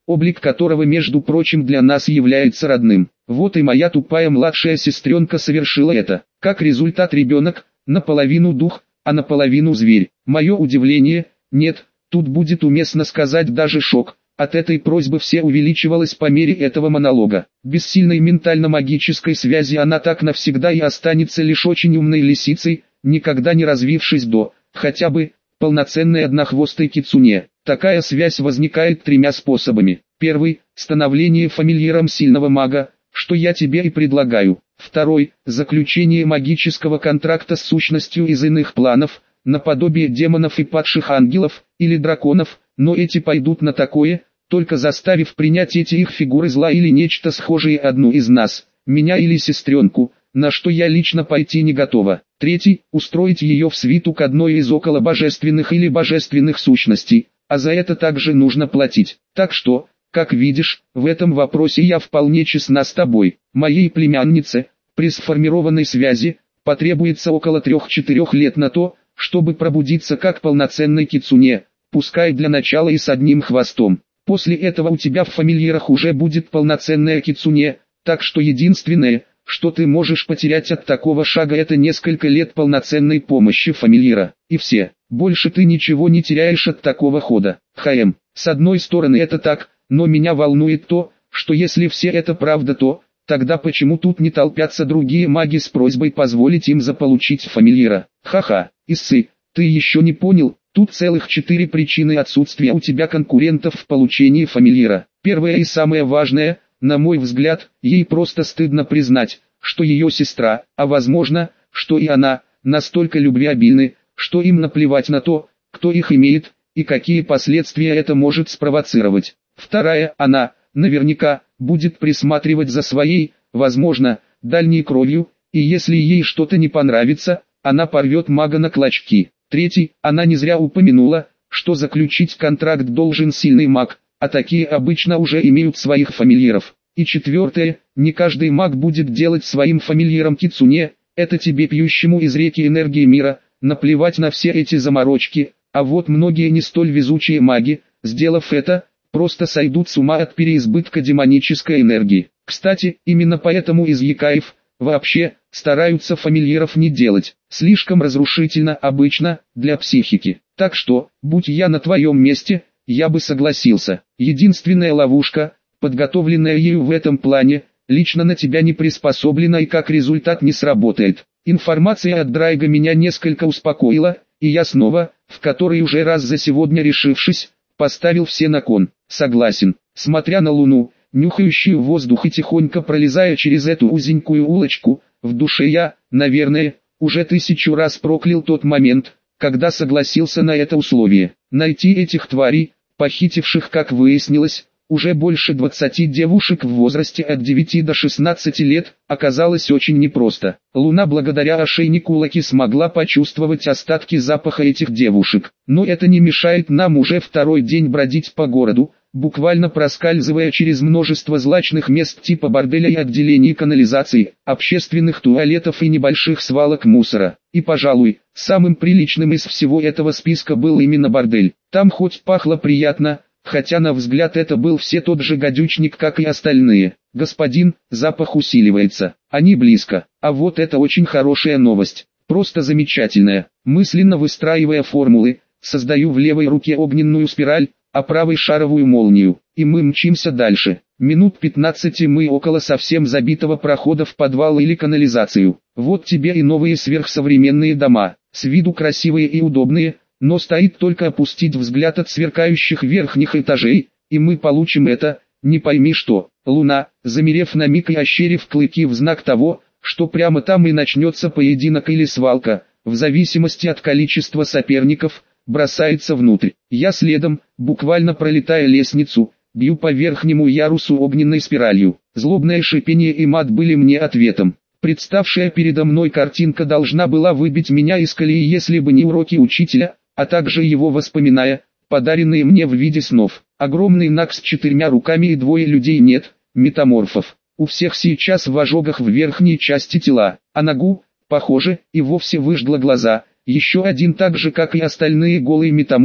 облик которого между прочим для нас является родным. Вот и моя тупая младшая сестренка совершила это. Как результат ребенок, наполовину дух, а наполовину зверь. Мое удивление, нет, тут будет уместно сказать даже шок. От этой просьбы все увеличивалось по мере этого монолога. Без сильной ментально-магической связи она так навсегда и останется лишь очень умной лисицей, никогда не развившись до, хотя бы, полноценной однохвостой кицуне. Такая связь возникает тремя способами. Первый – становление фамильяром сильного мага, что я тебе и предлагаю. Второй – заключение магического контракта с сущностью из иных планов, наподобие демонов и падших ангелов, или драконов, но эти пойдут на такое, только заставив принять эти их фигуры зла или нечто схожее одну из нас, меня или сестренку, на что я лично пойти не готова. Третий – устроить ее в свиту к одной из околобожественных или божественных сущностей, а за это также нужно платить. Так что, как видишь, в этом вопросе я вполне честна с тобой. Моей племяннице, при сформированной связи, потребуется около трех-четырех лет на то, чтобы пробудиться как полноценной кицуне, пускай для начала и с одним хвостом. После этого у тебя в фамильярах уже будет полноценная кицуне, так что единственное, что ты можешь потерять от такого шага, это несколько лет полноценной помощи фамильяра. И все, больше ты ничего не теряешь от такого хода. ХМ, с одной стороны это так, но меня волнует то, что если все это правда, то, тогда почему тут не толпятся другие маги с просьбой позволить им заполучить фамильяра? Ха-ха, Иссы, ты еще не понял, тут целых четыре причины отсутствия у тебя конкурентов в получении фамильяра. Первое и самое важное, на мой взгляд, ей просто стыдно признать, что ее сестра, а возможно, что и она, настолько любвеобильны, что им наплевать на то, кто их имеет, и какие последствия это может спровоцировать. Вторая, она, наверняка, будет присматривать за своей, возможно, дальней кровью, и если ей что-то не понравится, она порвет мага на клочки. Третий, она не зря упомянула, что заключить контракт должен сильный маг, а такие обычно уже имеют своих фамильяров. И четвертое, не каждый маг будет делать своим фамильяром кицуне, это тебе, пьющему из реки энергии мира, наплевать на все эти заморочки, а вот многие не столь везучие маги, сделав это, просто сойдут с ума от переизбытка демонической энергии. Кстати, именно поэтому из якаев, вообще, стараются фамильяров не делать, слишком разрушительно обычно, для психики. Так что, будь я на твоем месте, я бы согласился. Единственная ловушка, подготовленная ею в этом плане, лично на тебя не приспособлена и как результат не сработает. Информация от Драйга меня несколько успокоила, и я снова, в который уже раз за сегодня решившись, поставил все на кон. Согласен. Смотря на луну, нюхающую воздух и тихонько пролезая через эту узенькую улочку, в душе я, наверное, уже тысячу раз проклял тот момент, когда согласился на это условие. Найти этих тварей, похитивших, как выяснилось, уже больше двадцати девушек в возрасте от девяти до шестнадцати лет, оказалось очень непросто. Луна благодаря ошейнику Лаки смогла почувствовать остатки запаха этих девушек. Но это не мешает нам уже второй день бродить по городу, буквально проскальзывая через множество злачных мест типа борделя и отделений канализации, общественных туалетов и небольших свалок мусора. И, пожалуй, самым приличным из всего этого списка был именно бордель. Там хоть пахло приятно, хотя на взгляд это был все тот же гадючник, как и остальные. Господин, запах усиливается, они близко. А вот это очень хорошая новость, просто замечательная. Мысленно выстраивая формулы, создаю в левой руке огненную спираль, а правой шаровую молнию, и мы мчимся дальше. Минут пятнадцать и мы около совсем забитого прохода в подвал или канализацию. Вот тебе и новые сверхсовременные дома, с виду красивые и удобные, но стоит только опустить взгляд от сверкающих верхних этажей, и мы получим это, не пойми что. Луна, замерев на миг и ощерив клыки в знак того, что прямо там и начнется поединок или свалка, в зависимости от количества соперников, бросается внутрь. Я следом, буквально пролетая лестницу, бью по верхнему ярусу огненной спиралью. Злобное шипение и мат были мне ответом. Представшая передо мной картинка должна была выбить меня из колеи, если бы не уроки учителя, а также его воспоминания, подаренные мне в виде снов. Огромный Наг с четырьмя руками и двое людей нет, метаморфов. У всех сейчас в ожогах в верхней части тела, а Нагу, похоже, и вовсе выжгла глаза. Еще один так же, как и остальные голый метаморф,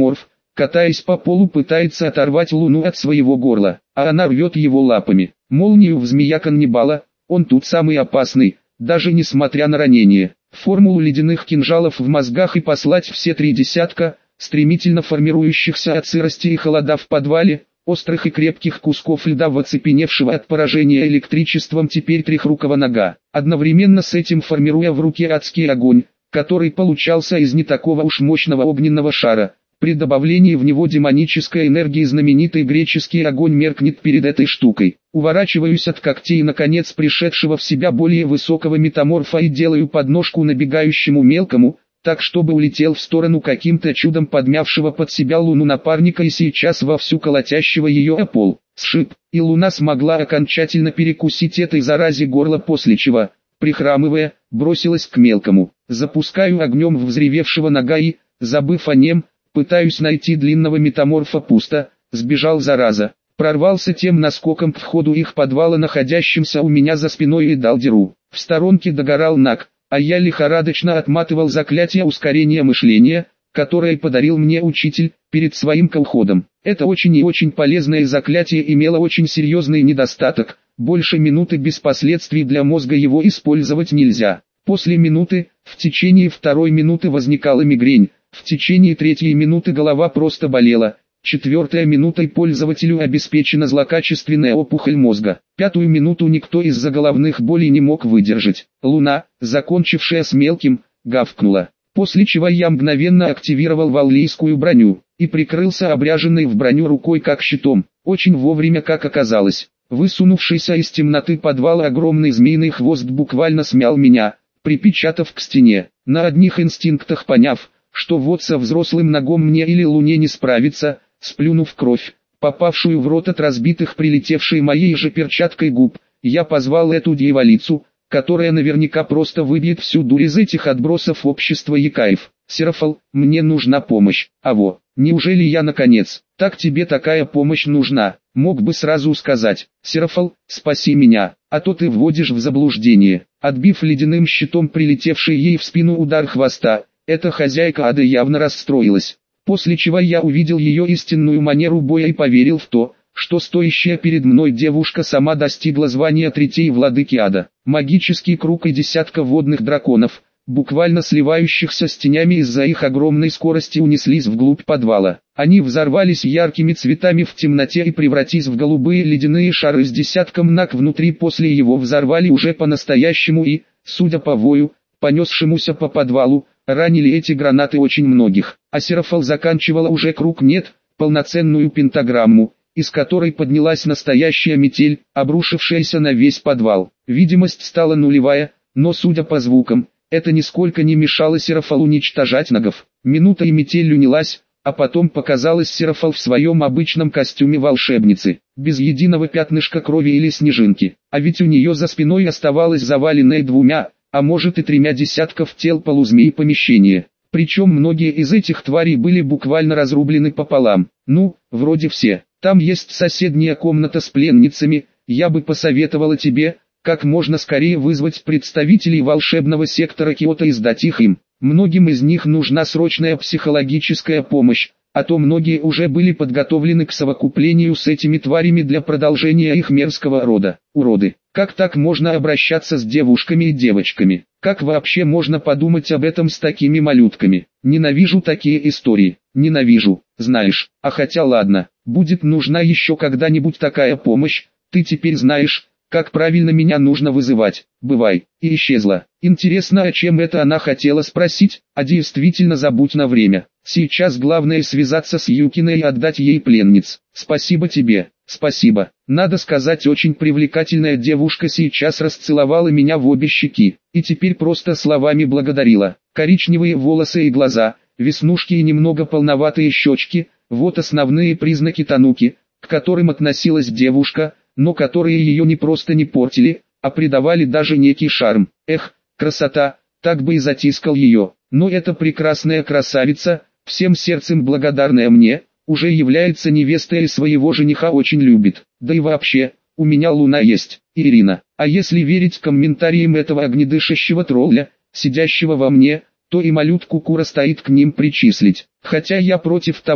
катаясь по полу, пытается оторвать Луну от своего горла, а она рвет его лапами. Молнию в змея-каннибала, он тут самый опасный, даже несмотря на ранение. Формулу ледяных кинжалов в мозгах и послать все три десятка, стремительно формирующихся от сырости и холода в подвале, острых и крепких кусков льда в оцепеневшего от поражения электричеством теперь трехрукого нога, одновременно с этим формируя в руке адский огонь, который получался из не такого уж мощного огненного шара. При добавлении в него демонической энергии знаменитый греческий огонь меркнет перед этой штукой. Уворачиваюсь от когтей наконец пришедшего в себя более высокого метаморфа и делаю подножку набегающему мелкому, так чтобы улетел в сторону каким-то чудом подмявшего под себя Луну напарника и сейчас вовсю колотящего ее о пол. Сшиб, и Луна смогла окончательно перекусить этой заразе горло, после чего, прихрамывая, бросилась к мелкому. Запускаю огнем в взревевшего нога и, забыв о нем, пытаюсь найти длинного метаморфа, пусто, сбежал зараза. Прорвался тем наскоком к входу их подвала, находящимся у меня за спиной, и дал дыру. В сторонке догорал наг, а я лихорадочно отматывал заклятие ускорения мышления, которое подарил мне учитель, перед своим уходом. Это очень и очень полезное заклятие имело очень серьезный недостаток: больше минуты без последствий для мозга его использовать нельзя. После минуты, в течение второй минуты возникала мигрень, в течение третьей минуты голова просто болела, четвертой минутой пользователю обеспечена злокачественная опухоль мозга, пятую минуту никто из-за головных болей не мог выдержать. Луна, закончившая с мелким, гавкнула, после чего я мгновенно активировал валлийскую броню, и прикрылся обряженной в броню рукой как щитом, очень вовремя, как оказалось. Высунувшийся из темноты подвала огромный змеиный хвост буквально смял меня, припечатав к стене. На одних инстинктах поняв, что вот со взрослым ногом мне или Луне не справиться, сплюнув кровь, попавшую в рот от разбитых прилетевшей моей же перчаткой губ, я позвал эту дьяволицу, которая наверняка просто выбьет всю дурь из этих отбросов общества Якаев. Серафал, мне нужна помощь. Аво, неужели я наконец? Так тебе такая помощь нужна? Мог бы сразу сказать: Серафал, спаси меня, а то ты вводишь в заблуждение. Отбив ледяным щитом прилетевший ей в спину удар хвоста, эта хозяйка ада явно расстроилась, после чего я увидел ее истинную манеру боя и поверил в то, что стоящая перед мной девушка сама достигла звания третьей владыки ада. Магический круг и десятка водных драконов, буквально сливающихся с тенями из-за их огромной скорости, унеслись вглубь подвала. Они взорвались яркими цветами в темноте и превратились в голубые ледяные шары с десятком наг внутри. После его взорвали уже по-настоящему и, судя по вою, понесшемуся по подвалу, ранили эти гранаты очень многих. А Серафал заканчивала уже круг нет, полноценную пентаграмму, из которой поднялась настоящая метель, обрушившаяся на весь подвал. Видимость стала нулевая, но судя по звукам, это нисколько не мешало Серафалу уничтожать нагов. Минута и метель унялась, а потом показалась Серафал в своем обычном костюме волшебницы, без единого пятнышка крови или снежинки. А ведь у нее за спиной оставалось заваленное двумя, а может и тремя десятков тел полузмей помещение. Причем многие из этих тварей были буквально разрублены пополам. Ну, вроде все. Там есть соседняя комната с пленницами. Я бы посоветовала тебе, как можно скорее вызвать представителей волшебного сектора Киото и сдать их им. Многим из них нужна срочная психологическая помощь, а то многие уже были подготовлены к совокуплению с этими тварями для продолжения их мерзкого рода. Уроды. Как так можно обращаться с девушками и девочками? Как вообще можно подумать об этом с такими малютками? Ненавижу такие истории. Ненавижу, знаешь. А хотя ладно, будет нужна еще когда-нибудь такая помощь, ты теперь знаешь, как правильно меня нужно вызывать. Бывай. И исчезла. Интересно, о чем это она хотела спросить? А действительно, забудь на время. Сейчас главное связаться с Юкиной и отдать ей пленниц. Спасибо тебе. Спасибо. Надо сказать, очень привлекательная девушка сейчас расцеловала меня в обе щеки, и теперь просто словами благодарила. Коричневые волосы и глаза, веснушки и немного полноватые щечки – вот основные признаки тануки, к которым относилась девушка, но которые ее не просто не портили, а придавали даже некий шарм. Эх, красота, так бы и затискал ее. Но эта прекрасная красавица, всем сердцем благодарная мне, уже является невестой и своего жениха очень любит. Да и вообще, у меня Луна есть, Ирина. А если верить комментариям этого огнедышащего тролля, сидящего во мне, то и малютку Кура стоит к ним причислить. Хотя я против того,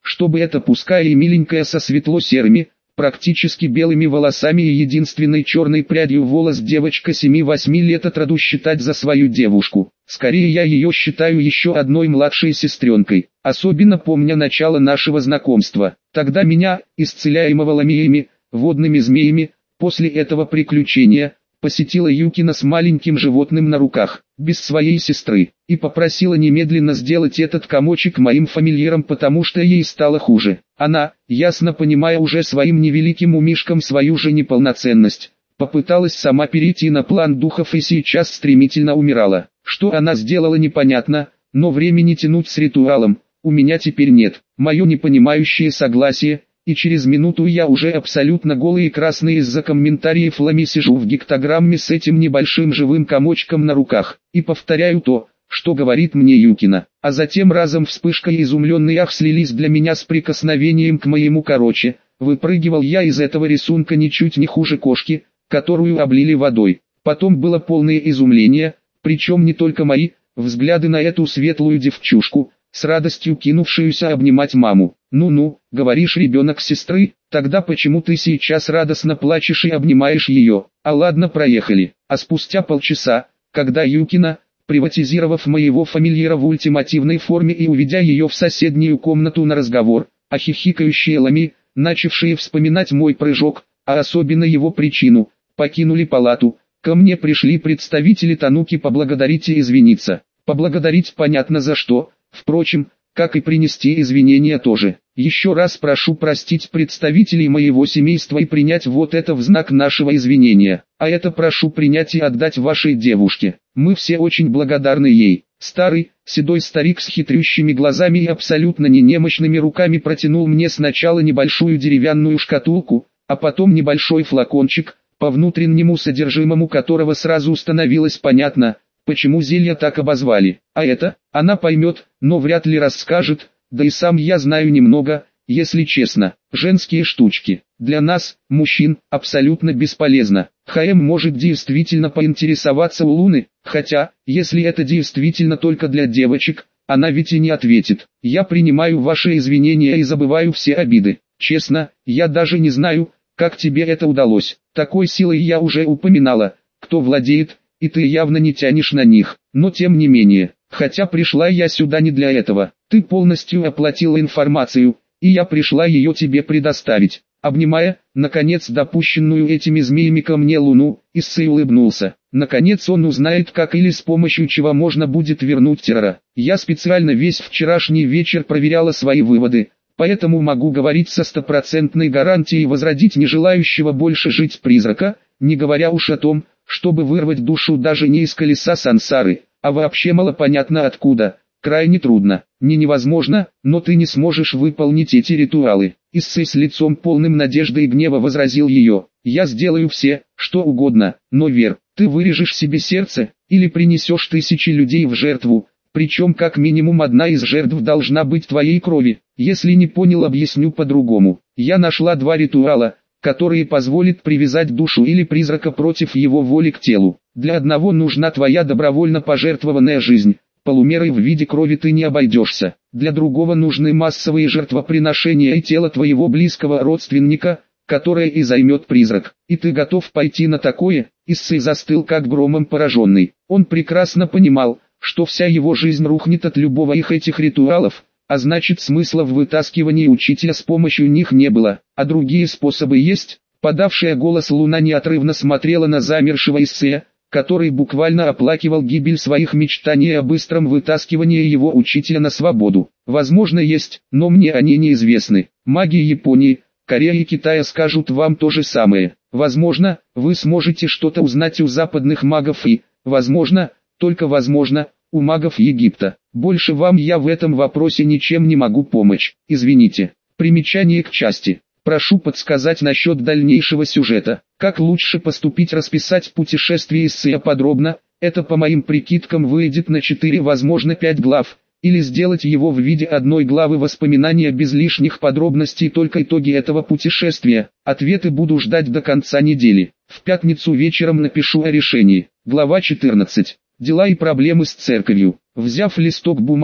чтобы эта пускай и миленькая со светло-серыми, практически белыми волосами и единственной черной прядью волос девочка семи-восьми лет от роду считать за свою девушку. Скорее я ее считаю еще одной младшей сестренкой, особенно помня начало нашего знакомства. Тогда меня, исцеляемого ламиями, водными змеями, после этого приключения, посетила Юкина с маленьким животным на руках, без своей сестры, и попросила немедленно сделать этот комочек моим фамильяром, потому что ей стало хуже. Она, ясно понимая уже своим невеликим умишком свою же неполноценность, попыталась сама перейти на план духов и сейчас стремительно умирала. Что она сделала непонятно, но времени тянуть с ритуалом у меня теперь нет. Мое непонимающее согласие, и через минуту я уже абсолютно голый и красный из-за комментариев Лами сижу в гектограмме с этим небольшим живым комочком на руках, и повторяю то, что говорит мне Юкина. А затем разом вспышка и изумленный ах слились для меня с прикосновением к моему короче. Выпрыгивал я из этого рисунка ничуть не хуже кошки, которую облили водой. Потом было полное изумление, причем не только мои, взгляды на эту светлую девчушку, с радостью кинувшуюся обнимать маму. «Ну-ну, говоришь, ребенок сестры, тогда почему ты сейчас радостно плачешь и обнимаешь ее? А ладно, проехали». А спустя полчаса, когда Юкина, приватизировав моего фамильяра в ультимативной форме и уведя ее в соседнюю комнату на разговор, а хихикающие Лами, начавшие вспоминать мой прыжок, а особенно его причину, покинули палату, ко мне пришли представители Тануки поблагодарить и извиниться. Поблагодарить понятно за что, впрочем, как и принести извинения тоже. Еще раз прошу простить представителей моего семейства и принять вот это в знак нашего извинения. А это прошу принять и отдать вашей девушке. Мы все очень благодарны ей. Старый, седой старик с хитрющими глазами и абсолютно не немощными руками протянул мне сначала небольшую деревянную шкатулку, а потом небольшой флакончик, по внутреннему содержимому которого сразу становилось понятно, почему зелья так обозвали. А это, она поймет, но вряд ли расскажет, да и сам я знаю немного, если честно. Женские штучки, для нас, мужчин, абсолютно бесполезно. ХМ может действительно поинтересоваться у Луны, хотя, если это действительно только для девочек, она ведь и не ответит. Я принимаю ваши извинения и забываю все обиды. Честно, я даже не знаю, как тебе это удалось. Такой силой я уже упоминала, кто владеет, и ты явно не тянешь на них. Но тем не менее, хотя пришла я сюда не для этого. Ты полностью оплатила информацию, и я пришла ее тебе предоставить. Обнимая, наконец, допущенную этими змеями ко мне Луну, Иссы улыбнулся. Наконец он узнает, как или с помощью чего можно будет вернуть террора. Я специально весь вчерашний вечер проверяла свои выводы, поэтому могу говорить со стопроцентной гарантией возродить нежелающего больше жить призрака, не говоря уж о том, чтобы вырвать душу даже не из колеса сансары, а вообще малопонятно откуда. Крайне трудно, не невозможно, но ты не сможешь выполнить эти ритуалы. Иссы с лицом полным надежды и гнева возразил ее. Я сделаю все, что угодно, но Вер, ты вырежешь себе сердце, или принесешь тысячи людей в жертву, причем как минимум одна из жертв должна быть твоей крови. Если не понял, объясню по-другому. Я нашла два ритуала, которые позволят привязать душу или призрака против его воли к телу. Для одного нужна твоя добровольно пожертвованная жизнь. Полумерой в виде крови ты не обойдешься. Для другого нужны массовые жертвоприношения и тело твоего близкого родственника, которое и займет призрак. И ты готов пойти на такое? Иссы застыл как громом пораженный. Он прекрасно понимал, что вся его жизнь рухнет от любого их этих ритуалов, а значит смысла в вытаскивании учителя с помощью них не было. А другие способы есть? Подавшая голос Луна неотрывно смотрела на замершего Иссе, который буквально оплакивал гибель своих мечтаний о быстром вытаскивании его учителя на свободу. Возможно есть, но мне они неизвестны. Маги Японии, Кореи и Китая скажут вам то же самое. Возможно, вы сможете что-то узнать у западных магов и, возможно, только возможно, у магов Египта. Больше вам я в этом вопросе ничем не могу помочь. Извините. Примечание к части. Прошу подсказать насчет дальнейшего сюжета. Как лучше поступить, расписать путешествие Иссы подробно, это по моим прикидкам выйдет на четыре, возможно пять глав, или сделать его в виде одной главы воспоминания без лишних подробностей, только итоги этого путешествия. Ответы буду ждать до конца недели. В пятницу вечером напишу о решении. Глава четырнадцать. Дела и проблемы с церковью. Взяв листок бумаги,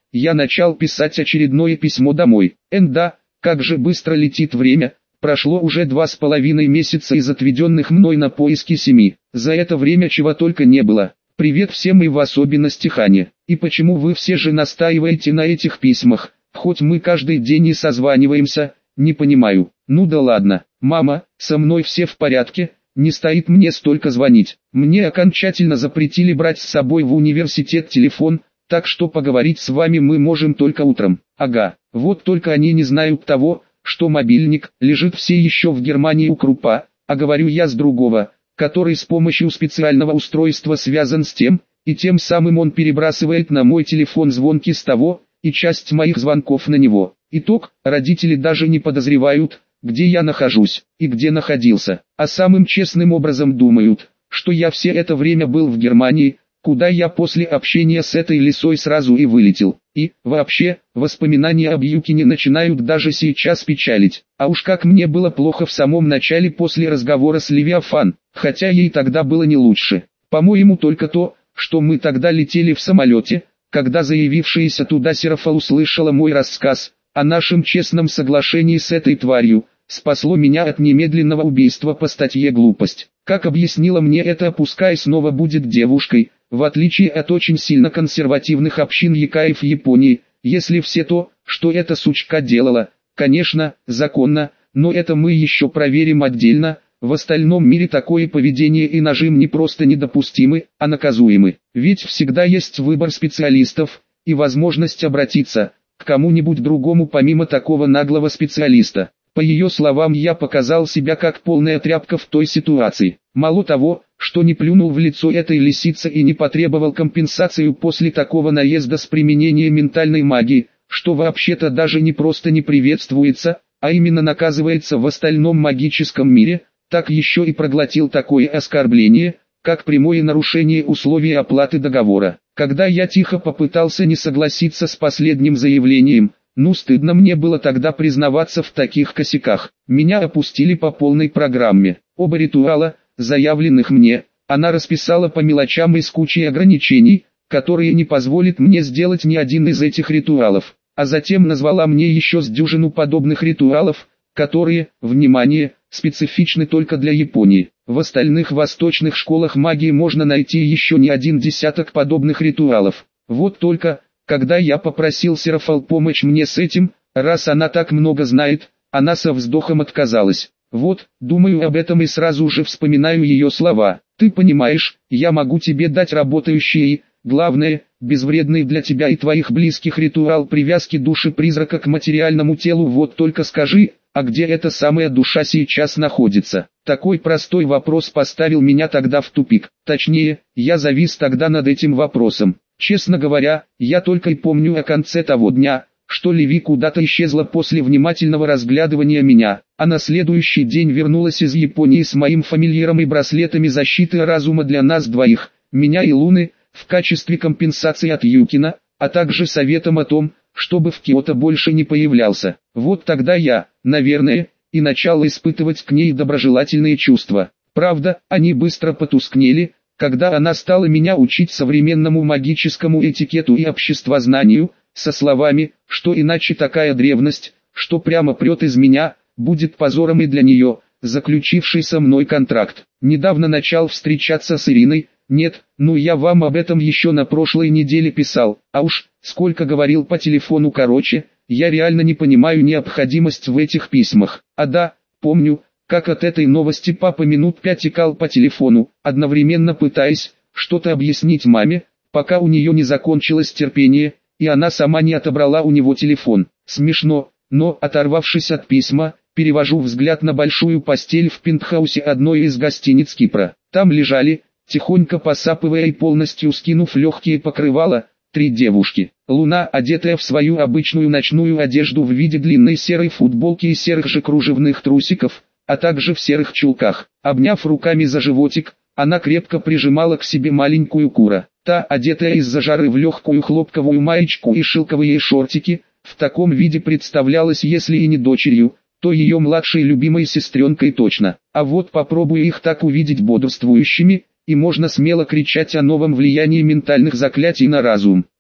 я начал писать очередное письмо домой. Н да, как же быстро летит время. Прошло уже два с половиной месяца из отведенных мной на поиски семи. За это время чего только не было. Привет всем и в особенности Хане. И почему вы все же настаиваете на этих письмах, хоть мы каждый день и созваниваемся, не понимаю. Ну да ладно, мама, со мной все в порядке, не стоит мне столько звонить. Мне окончательно запретили брать с собой в университет телефон, так что поговорить с вами мы можем только утром. Ага, вот только они не знают того, что мобильник лежит все еще в Германии у Крупа, а говорю я с другого, который с помощью специального устройства связан с тем, и тем самым он перебрасывает на мой телефон звонки с того, и часть моих звонков на него. Итог, родители даже не подозревают, где я нахожусь, и где находился, а самым честным образом думают, что я все это время был в Германии, куда я после общения с этой лисой сразу и вылетел. И, вообще, воспоминания об Юкине начинают даже сейчас печалить. А уж как мне было плохо в самом начале после разговора с Левиафан, хотя ей тогда было не лучше. По-моему, только то, что мы тогда летели в самолете, когда заявившаяся туда Серафа услышала мой рассказ о нашем честном соглашении с этой тварью, спасло меня от немедленного убийства по статье «Глупость». Как объяснила мне это, пускай снова будет девушкой, в отличие от очень сильно консервативных общин якаев Японии, если все то, что эта сучка делала, конечно, законно, но это мы еще проверим отдельно. В остальном мире такое поведение и нажим не просто недопустимы, а наказуемы. Ведь всегда есть выбор специалистов, и возможность обратиться к кому-нибудь другому помимо такого наглого специалиста. По ее словам, я показал себя как полная тряпка в той ситуации. Мало того, что не плюнул в лицо этой лисице и не потребовал компенсацию после такого наезда с применением ментальной магии, что вообще-то даже не просто не приветствуется, а именно наказывается в остальном магическом мире, так еще и проглотил такое оскорбление, как прямое нарушение условий оплаты договора. Когда я тихо попытался не согласиться с последним заявлением, ну стыдно мне было тогда признаваться в таких косяках, меня опустили по полной программе. Оба ритуала, заявленных мне, она расписала по мелочам и с кучей ограничений, которые не позволят мне сделать ни один из этих ритуалов, а затем назвала мне еще с дюжину подобных ритуалов, которые, внимание, специфичны только для Японии. В остальных восточных школах магии можно найти еще не один десяток подобных ритуалов. Вот только, когда я попросил Серафал помочь мне с этим, раз она так много знает, она со вздохом отказалась. Вот, думаю об этом и сразу же вспоминаю ее слова. Ты понимаешь, я могу тебе дать работающий и, главное, безвредный для тебя и твоих близких ритуал привязки души призрака к материальному телу. Вот только скажи, а где эта самая душа сейчас находится? Такой простой вопрос поставил меня тогда в тупик. Точнее, я завис тогда над этим вопросом. Честно говоря, я только и помню о конце того дня, что Леви куда-то исчезла после внимательного разглядывания меня, а на следующий день вернулась из Японии с моим фамильяром и браслетами защиты разума для нас двоих, меня и Луны, в качестве компенсации от Юкина, а также советом о том, чтобы в Киото больше не появлялся. Вот тогда я, наверное, и начал испытывать к ней доброжелательные чувства. Правда, они быстро потускнели, когда она стала меня учить современному магическому этикету и обществознанию, со словами, что иначе такая древность, что прямо прет из меня, будет позором и для нее, заключившей со мной контракт. Недавно начал встречаться с Ириной, нет, ну я вам об этом еще на прошлой неделе писал, а уж, сколько говорил по телефону. Короче, я реально не понимаю необходимость в этих письмах. А да, помню, как от этой новости папа минут пять икал по телефону, одновременно пытаясь что-то объяснить маме, пока у нее не закончилось терпение, и она сама не отобрала у него телефон. Смешно, но, оторвавшись от письма, перевожу взгляд на большую постель в пентхаусе одной из гостиниц Кипра. Там лежали, тихонько посапывая и полностью скинув легкие покрывала, три девушки. Луна, одетая в свою обычную ночную одежду в виде длинной серой футболки и серых же кружевных трусиков, а также в серых чулках. Обняв руками за животик, она крепко прижимала к себе маленькую Кура. Та, одетая из-за жары в легкую хлопковую маечку и шелковые шортики, в таком виде представлялась, если и не дочерью, то ее младшей любимой сестренкой точно. А вот попробую их так увидеть бодрствующими, и можно смело кричать о новом влиянии ментальных заклятий на разум.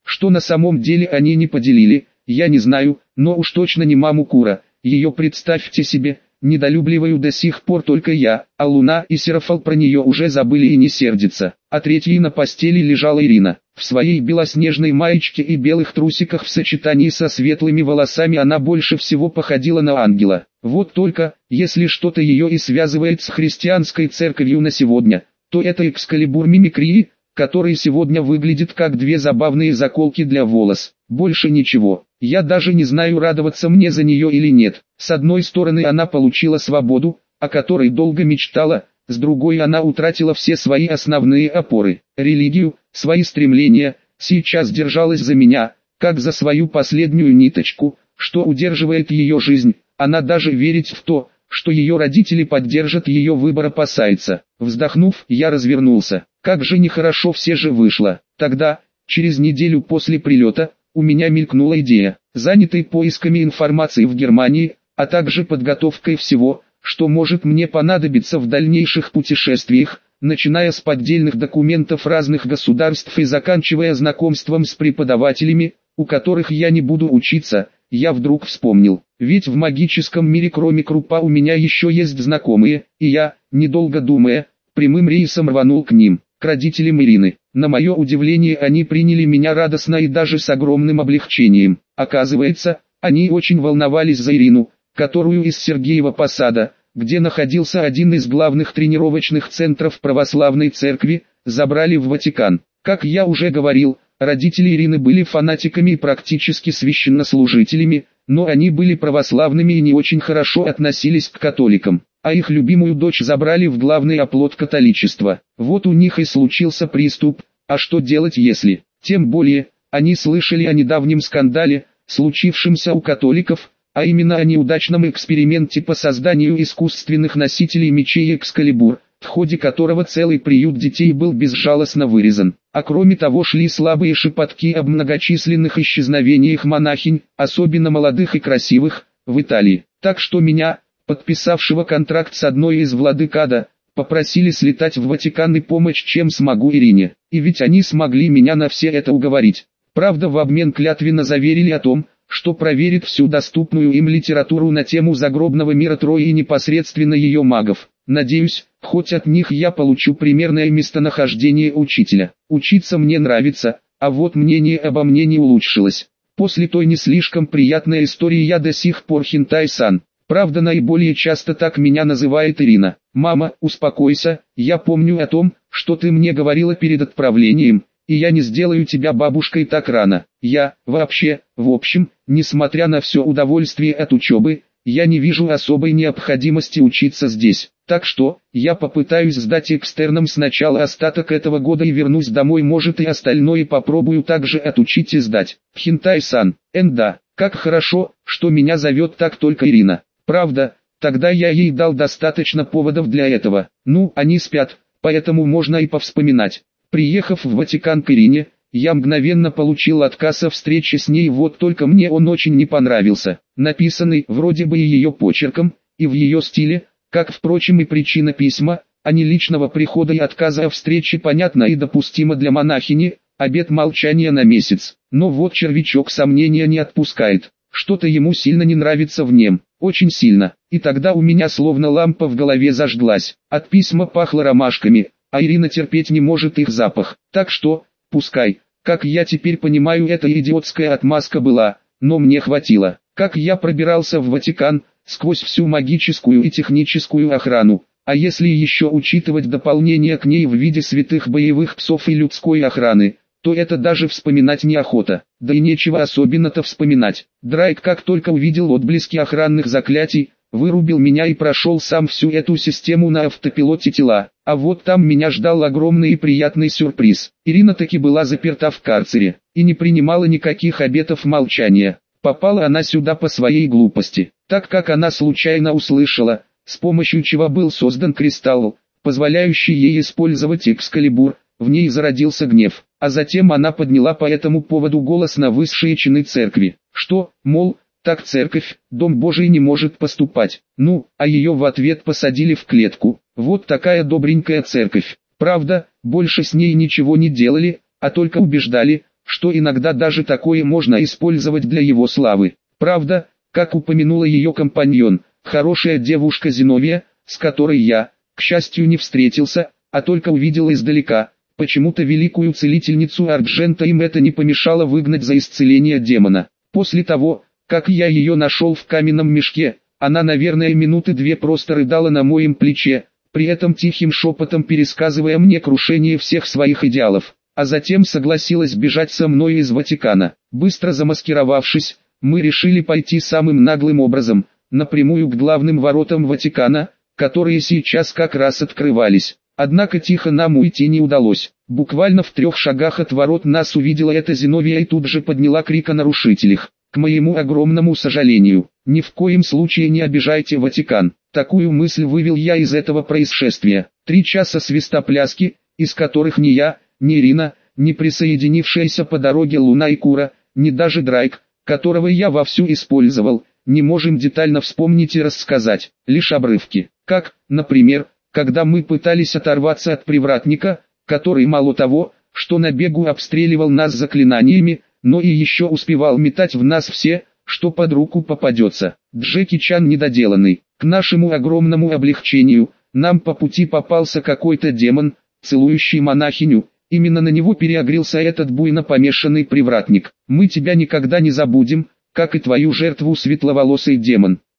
Что на самом деле они не поделили, я не знаю, но уж точно не маму Кура. Ее, представьте себе, недолюбливаю до сих пор только я, а Луна и Серафал про нее уже забыли и не сердятся. А третьей на постели лежала Ирина. В своей белоснежной маечке и белых трусиках в сочетании со светлыми волосами она больше всего походила на ангела. Вот только, если что-то ее и связывает с христианской церковью на сегодня, то это экскалибур мимикрии, который сегодня выглядит как две забавные заколки для волос. Больше ничего. Я даже не знаю, радоваться мне за нее или нет. С одной стороны, она получила свободу, о которой долго мечтала, с другой она утратила все свои основные опоры, религию, свои стремления, сейчас держалась за меня, как за свою последнюю ниточку, что удерживает ее жизнь. Она даже верить в то, что ее родители поддержат ее выбор, опасается. Вздохнув, я развернулся. Как же нехорошо все же вышло. Тогда, через неделю после прилета, у меня мелькнула идея, занятый поисками информации в Германии, а также подготовкой всего, что может мне понадобиться в дальнейших путешествиях, начиная с поддельных документов разных государств и заканчивая знакомством с преподавателями, у которых я не буду учиться. Я вдруг вспомнил, ведь в магическом мире кроме Крупа у меня еще есть знакомые, и я, недолго думая, прямым рейсом рванул к ним, к родителям Ирины. На мое удивление, они приняли меня радостно и даже с огромным облегчением. Оказывается, они очень волновались за Ирину, которую из Сергиева Посада, где находился один из главных тренировочных центров православной церкви, забрали в Ватикан. Как я уже говорил, родители Ирины были фанатиками и практически священнослужителями, но они были православными и не очень хорошо относились к католикам, а их любимую дочь забрали в главный оплот католичества. Вот у них и случился приступ, а что делать если? Тем более, они слышали о недавнем скандале, случившемся у католиков, а именно о неудачном эксперименте по созданию искусственных носителей мечей Экскалибур, в ходе которого целый приют детей был безжалостно вырезан. А кроме того, шли слабые шепотки об многочисленных исчезновениях монахинь, особенно молодых и красивых, в Италии. Так что меня, подписавшего контракт с одной из владык ада, попросили слетать в Ватикан и помочь чем смогу Ирине. И ведь они смогли меня на все это уговорить. Правда, в обмен клятвенно заверили о том, что проверит всю доступную им литературу на тему загробного мира Трои и непосредственно ее магов. Надеюсь, хоть от них я получу примерное местонахождение учителя. Учиться мне нравится, а вот мнение обо мне не улучшилось. После той не слишком приятной истории я до сих пор Хинтай-сан. Правда, наиболее часто так меня называет Ирина. «Мама, успокойся, я помню о том, что ты мне говорила перед отправлением, и я не сделаю тебя бабушкой так рано. Я, вообще, в общем, несмотря на все удовольствие от учебы, я не вижу особой необходимости учиться здесь. Так что, я попытаюсь сдать экстерном сначала остаток этого года и вернусь домой, может и остальное попробую также отучить и сдать». Хинтай-сан, энда, как хорошо, что меня зовет так только Ирина. Правда, тогда я ей дал достаточно поводов для этого. Ну, они спят, поэтому можно и повспоминать. Приехав в Ватикан к Ирине, я мгновенно получил отказ о встрече с ней, вот только мне он очень не понравился. Написанный вроде бы и ее почерком, и в ее стиле, как впрочем и причина письма, а не личного прихода и отказа о встрече, понятно и допустимо для монахини, обет молчания на месяц. Но вот червячок сомнения не отпускает. Что-то ему сильно не нравится в нем, очень сильно. И тогда у меня словно лампа в голове зажглась. От письма пахло ромашками, а Ирина терпеть не может их запах. Так что, пускай, как я теперь понимаю, эта идиотская отмазка была, но мне хватило. Как я пробирался в Ватикан, сквозь всю магическую и техническую охрану, а если еще учитывать дополнение к ней в виде святых боевых псов и людской охраны, то это даже вспоминать неохота. Да и нечего особенно-то вспоминать. Драйк, как только увидел отблески охранных заклятий, вырубил меня и прошел сам всю эту систему на автопилоте тела. А вот там меня ждал огромный и приятный сюрприз. Ирина таки была заперта в карцере, и не принимала никаких обетов молчания. Попала она сюда по своей глупости, так как она случайно услышала, с помощью чего был создан кристалл, позволяющий ей использовать Экскалибур. В ней зародился гнев, а затем она подняла по этому поводу голос на высшие чины церкви, что, мол, так церковь, Дом Божий не может поступать. Ну, а ее в ответ посадили в клетку. Вот такая добренькая церковь. Правда, больше с ней ничего не делали, а только убеждали, что иногда даже такое можно использовать для его славы. Правда, как упомянула ее компаньон, хорошая девушка Зиновия, с которой я, к счастью, не встретился, а только увидел издалека, почему-то великую целительницу Арджента, им это не помешало выгнать за исцеление демона. После того, как я ее нашел в каменном мешке, она, наверное, минуты две просто рыдала на моем плече, при этом тихим шепотом пересказывая мне крушение всех своих идеалов, а затем согласилась бежать со мной из Ватикана. Быстро замаскировавшись, мы решили пойти самым наглым образом, напрямую к главным воротам Ватикана, которые сейчас как раз открывались. Однако тихо нам уйти не удалось. Буквально в трех шагах от ворот нас увидела эта Зиновия и тут же подняла крик о нарушителях. К моему огромному сожалению, ни в коем случае не обижайте Ватикан. Такую мысль вывел я из этого происшествия. Три часа свистопляски, из которых ни я, ни Ирина, ни присоединившаяся по дороге Луна и Кура, ни даже Драйк, которого я вовсю использовал, не можем детально вспомнить и рассказать, лишь обрывки. Как, например, когда мы пытались оторваться от привратника, который мало того, что на бегу обстреливал нас заклинаниями, но и еще успевал метать в нас все, что под руку попадется. Джеки Чан недоделанный. К нашему огромному облегчению, нам по пути попался какой-то демон, целующий монахиню. Именно на него переогрелся этот буйно помешанный привратник. Мы тебя никогда не забудем, как и твою жертву, светловолосый демон.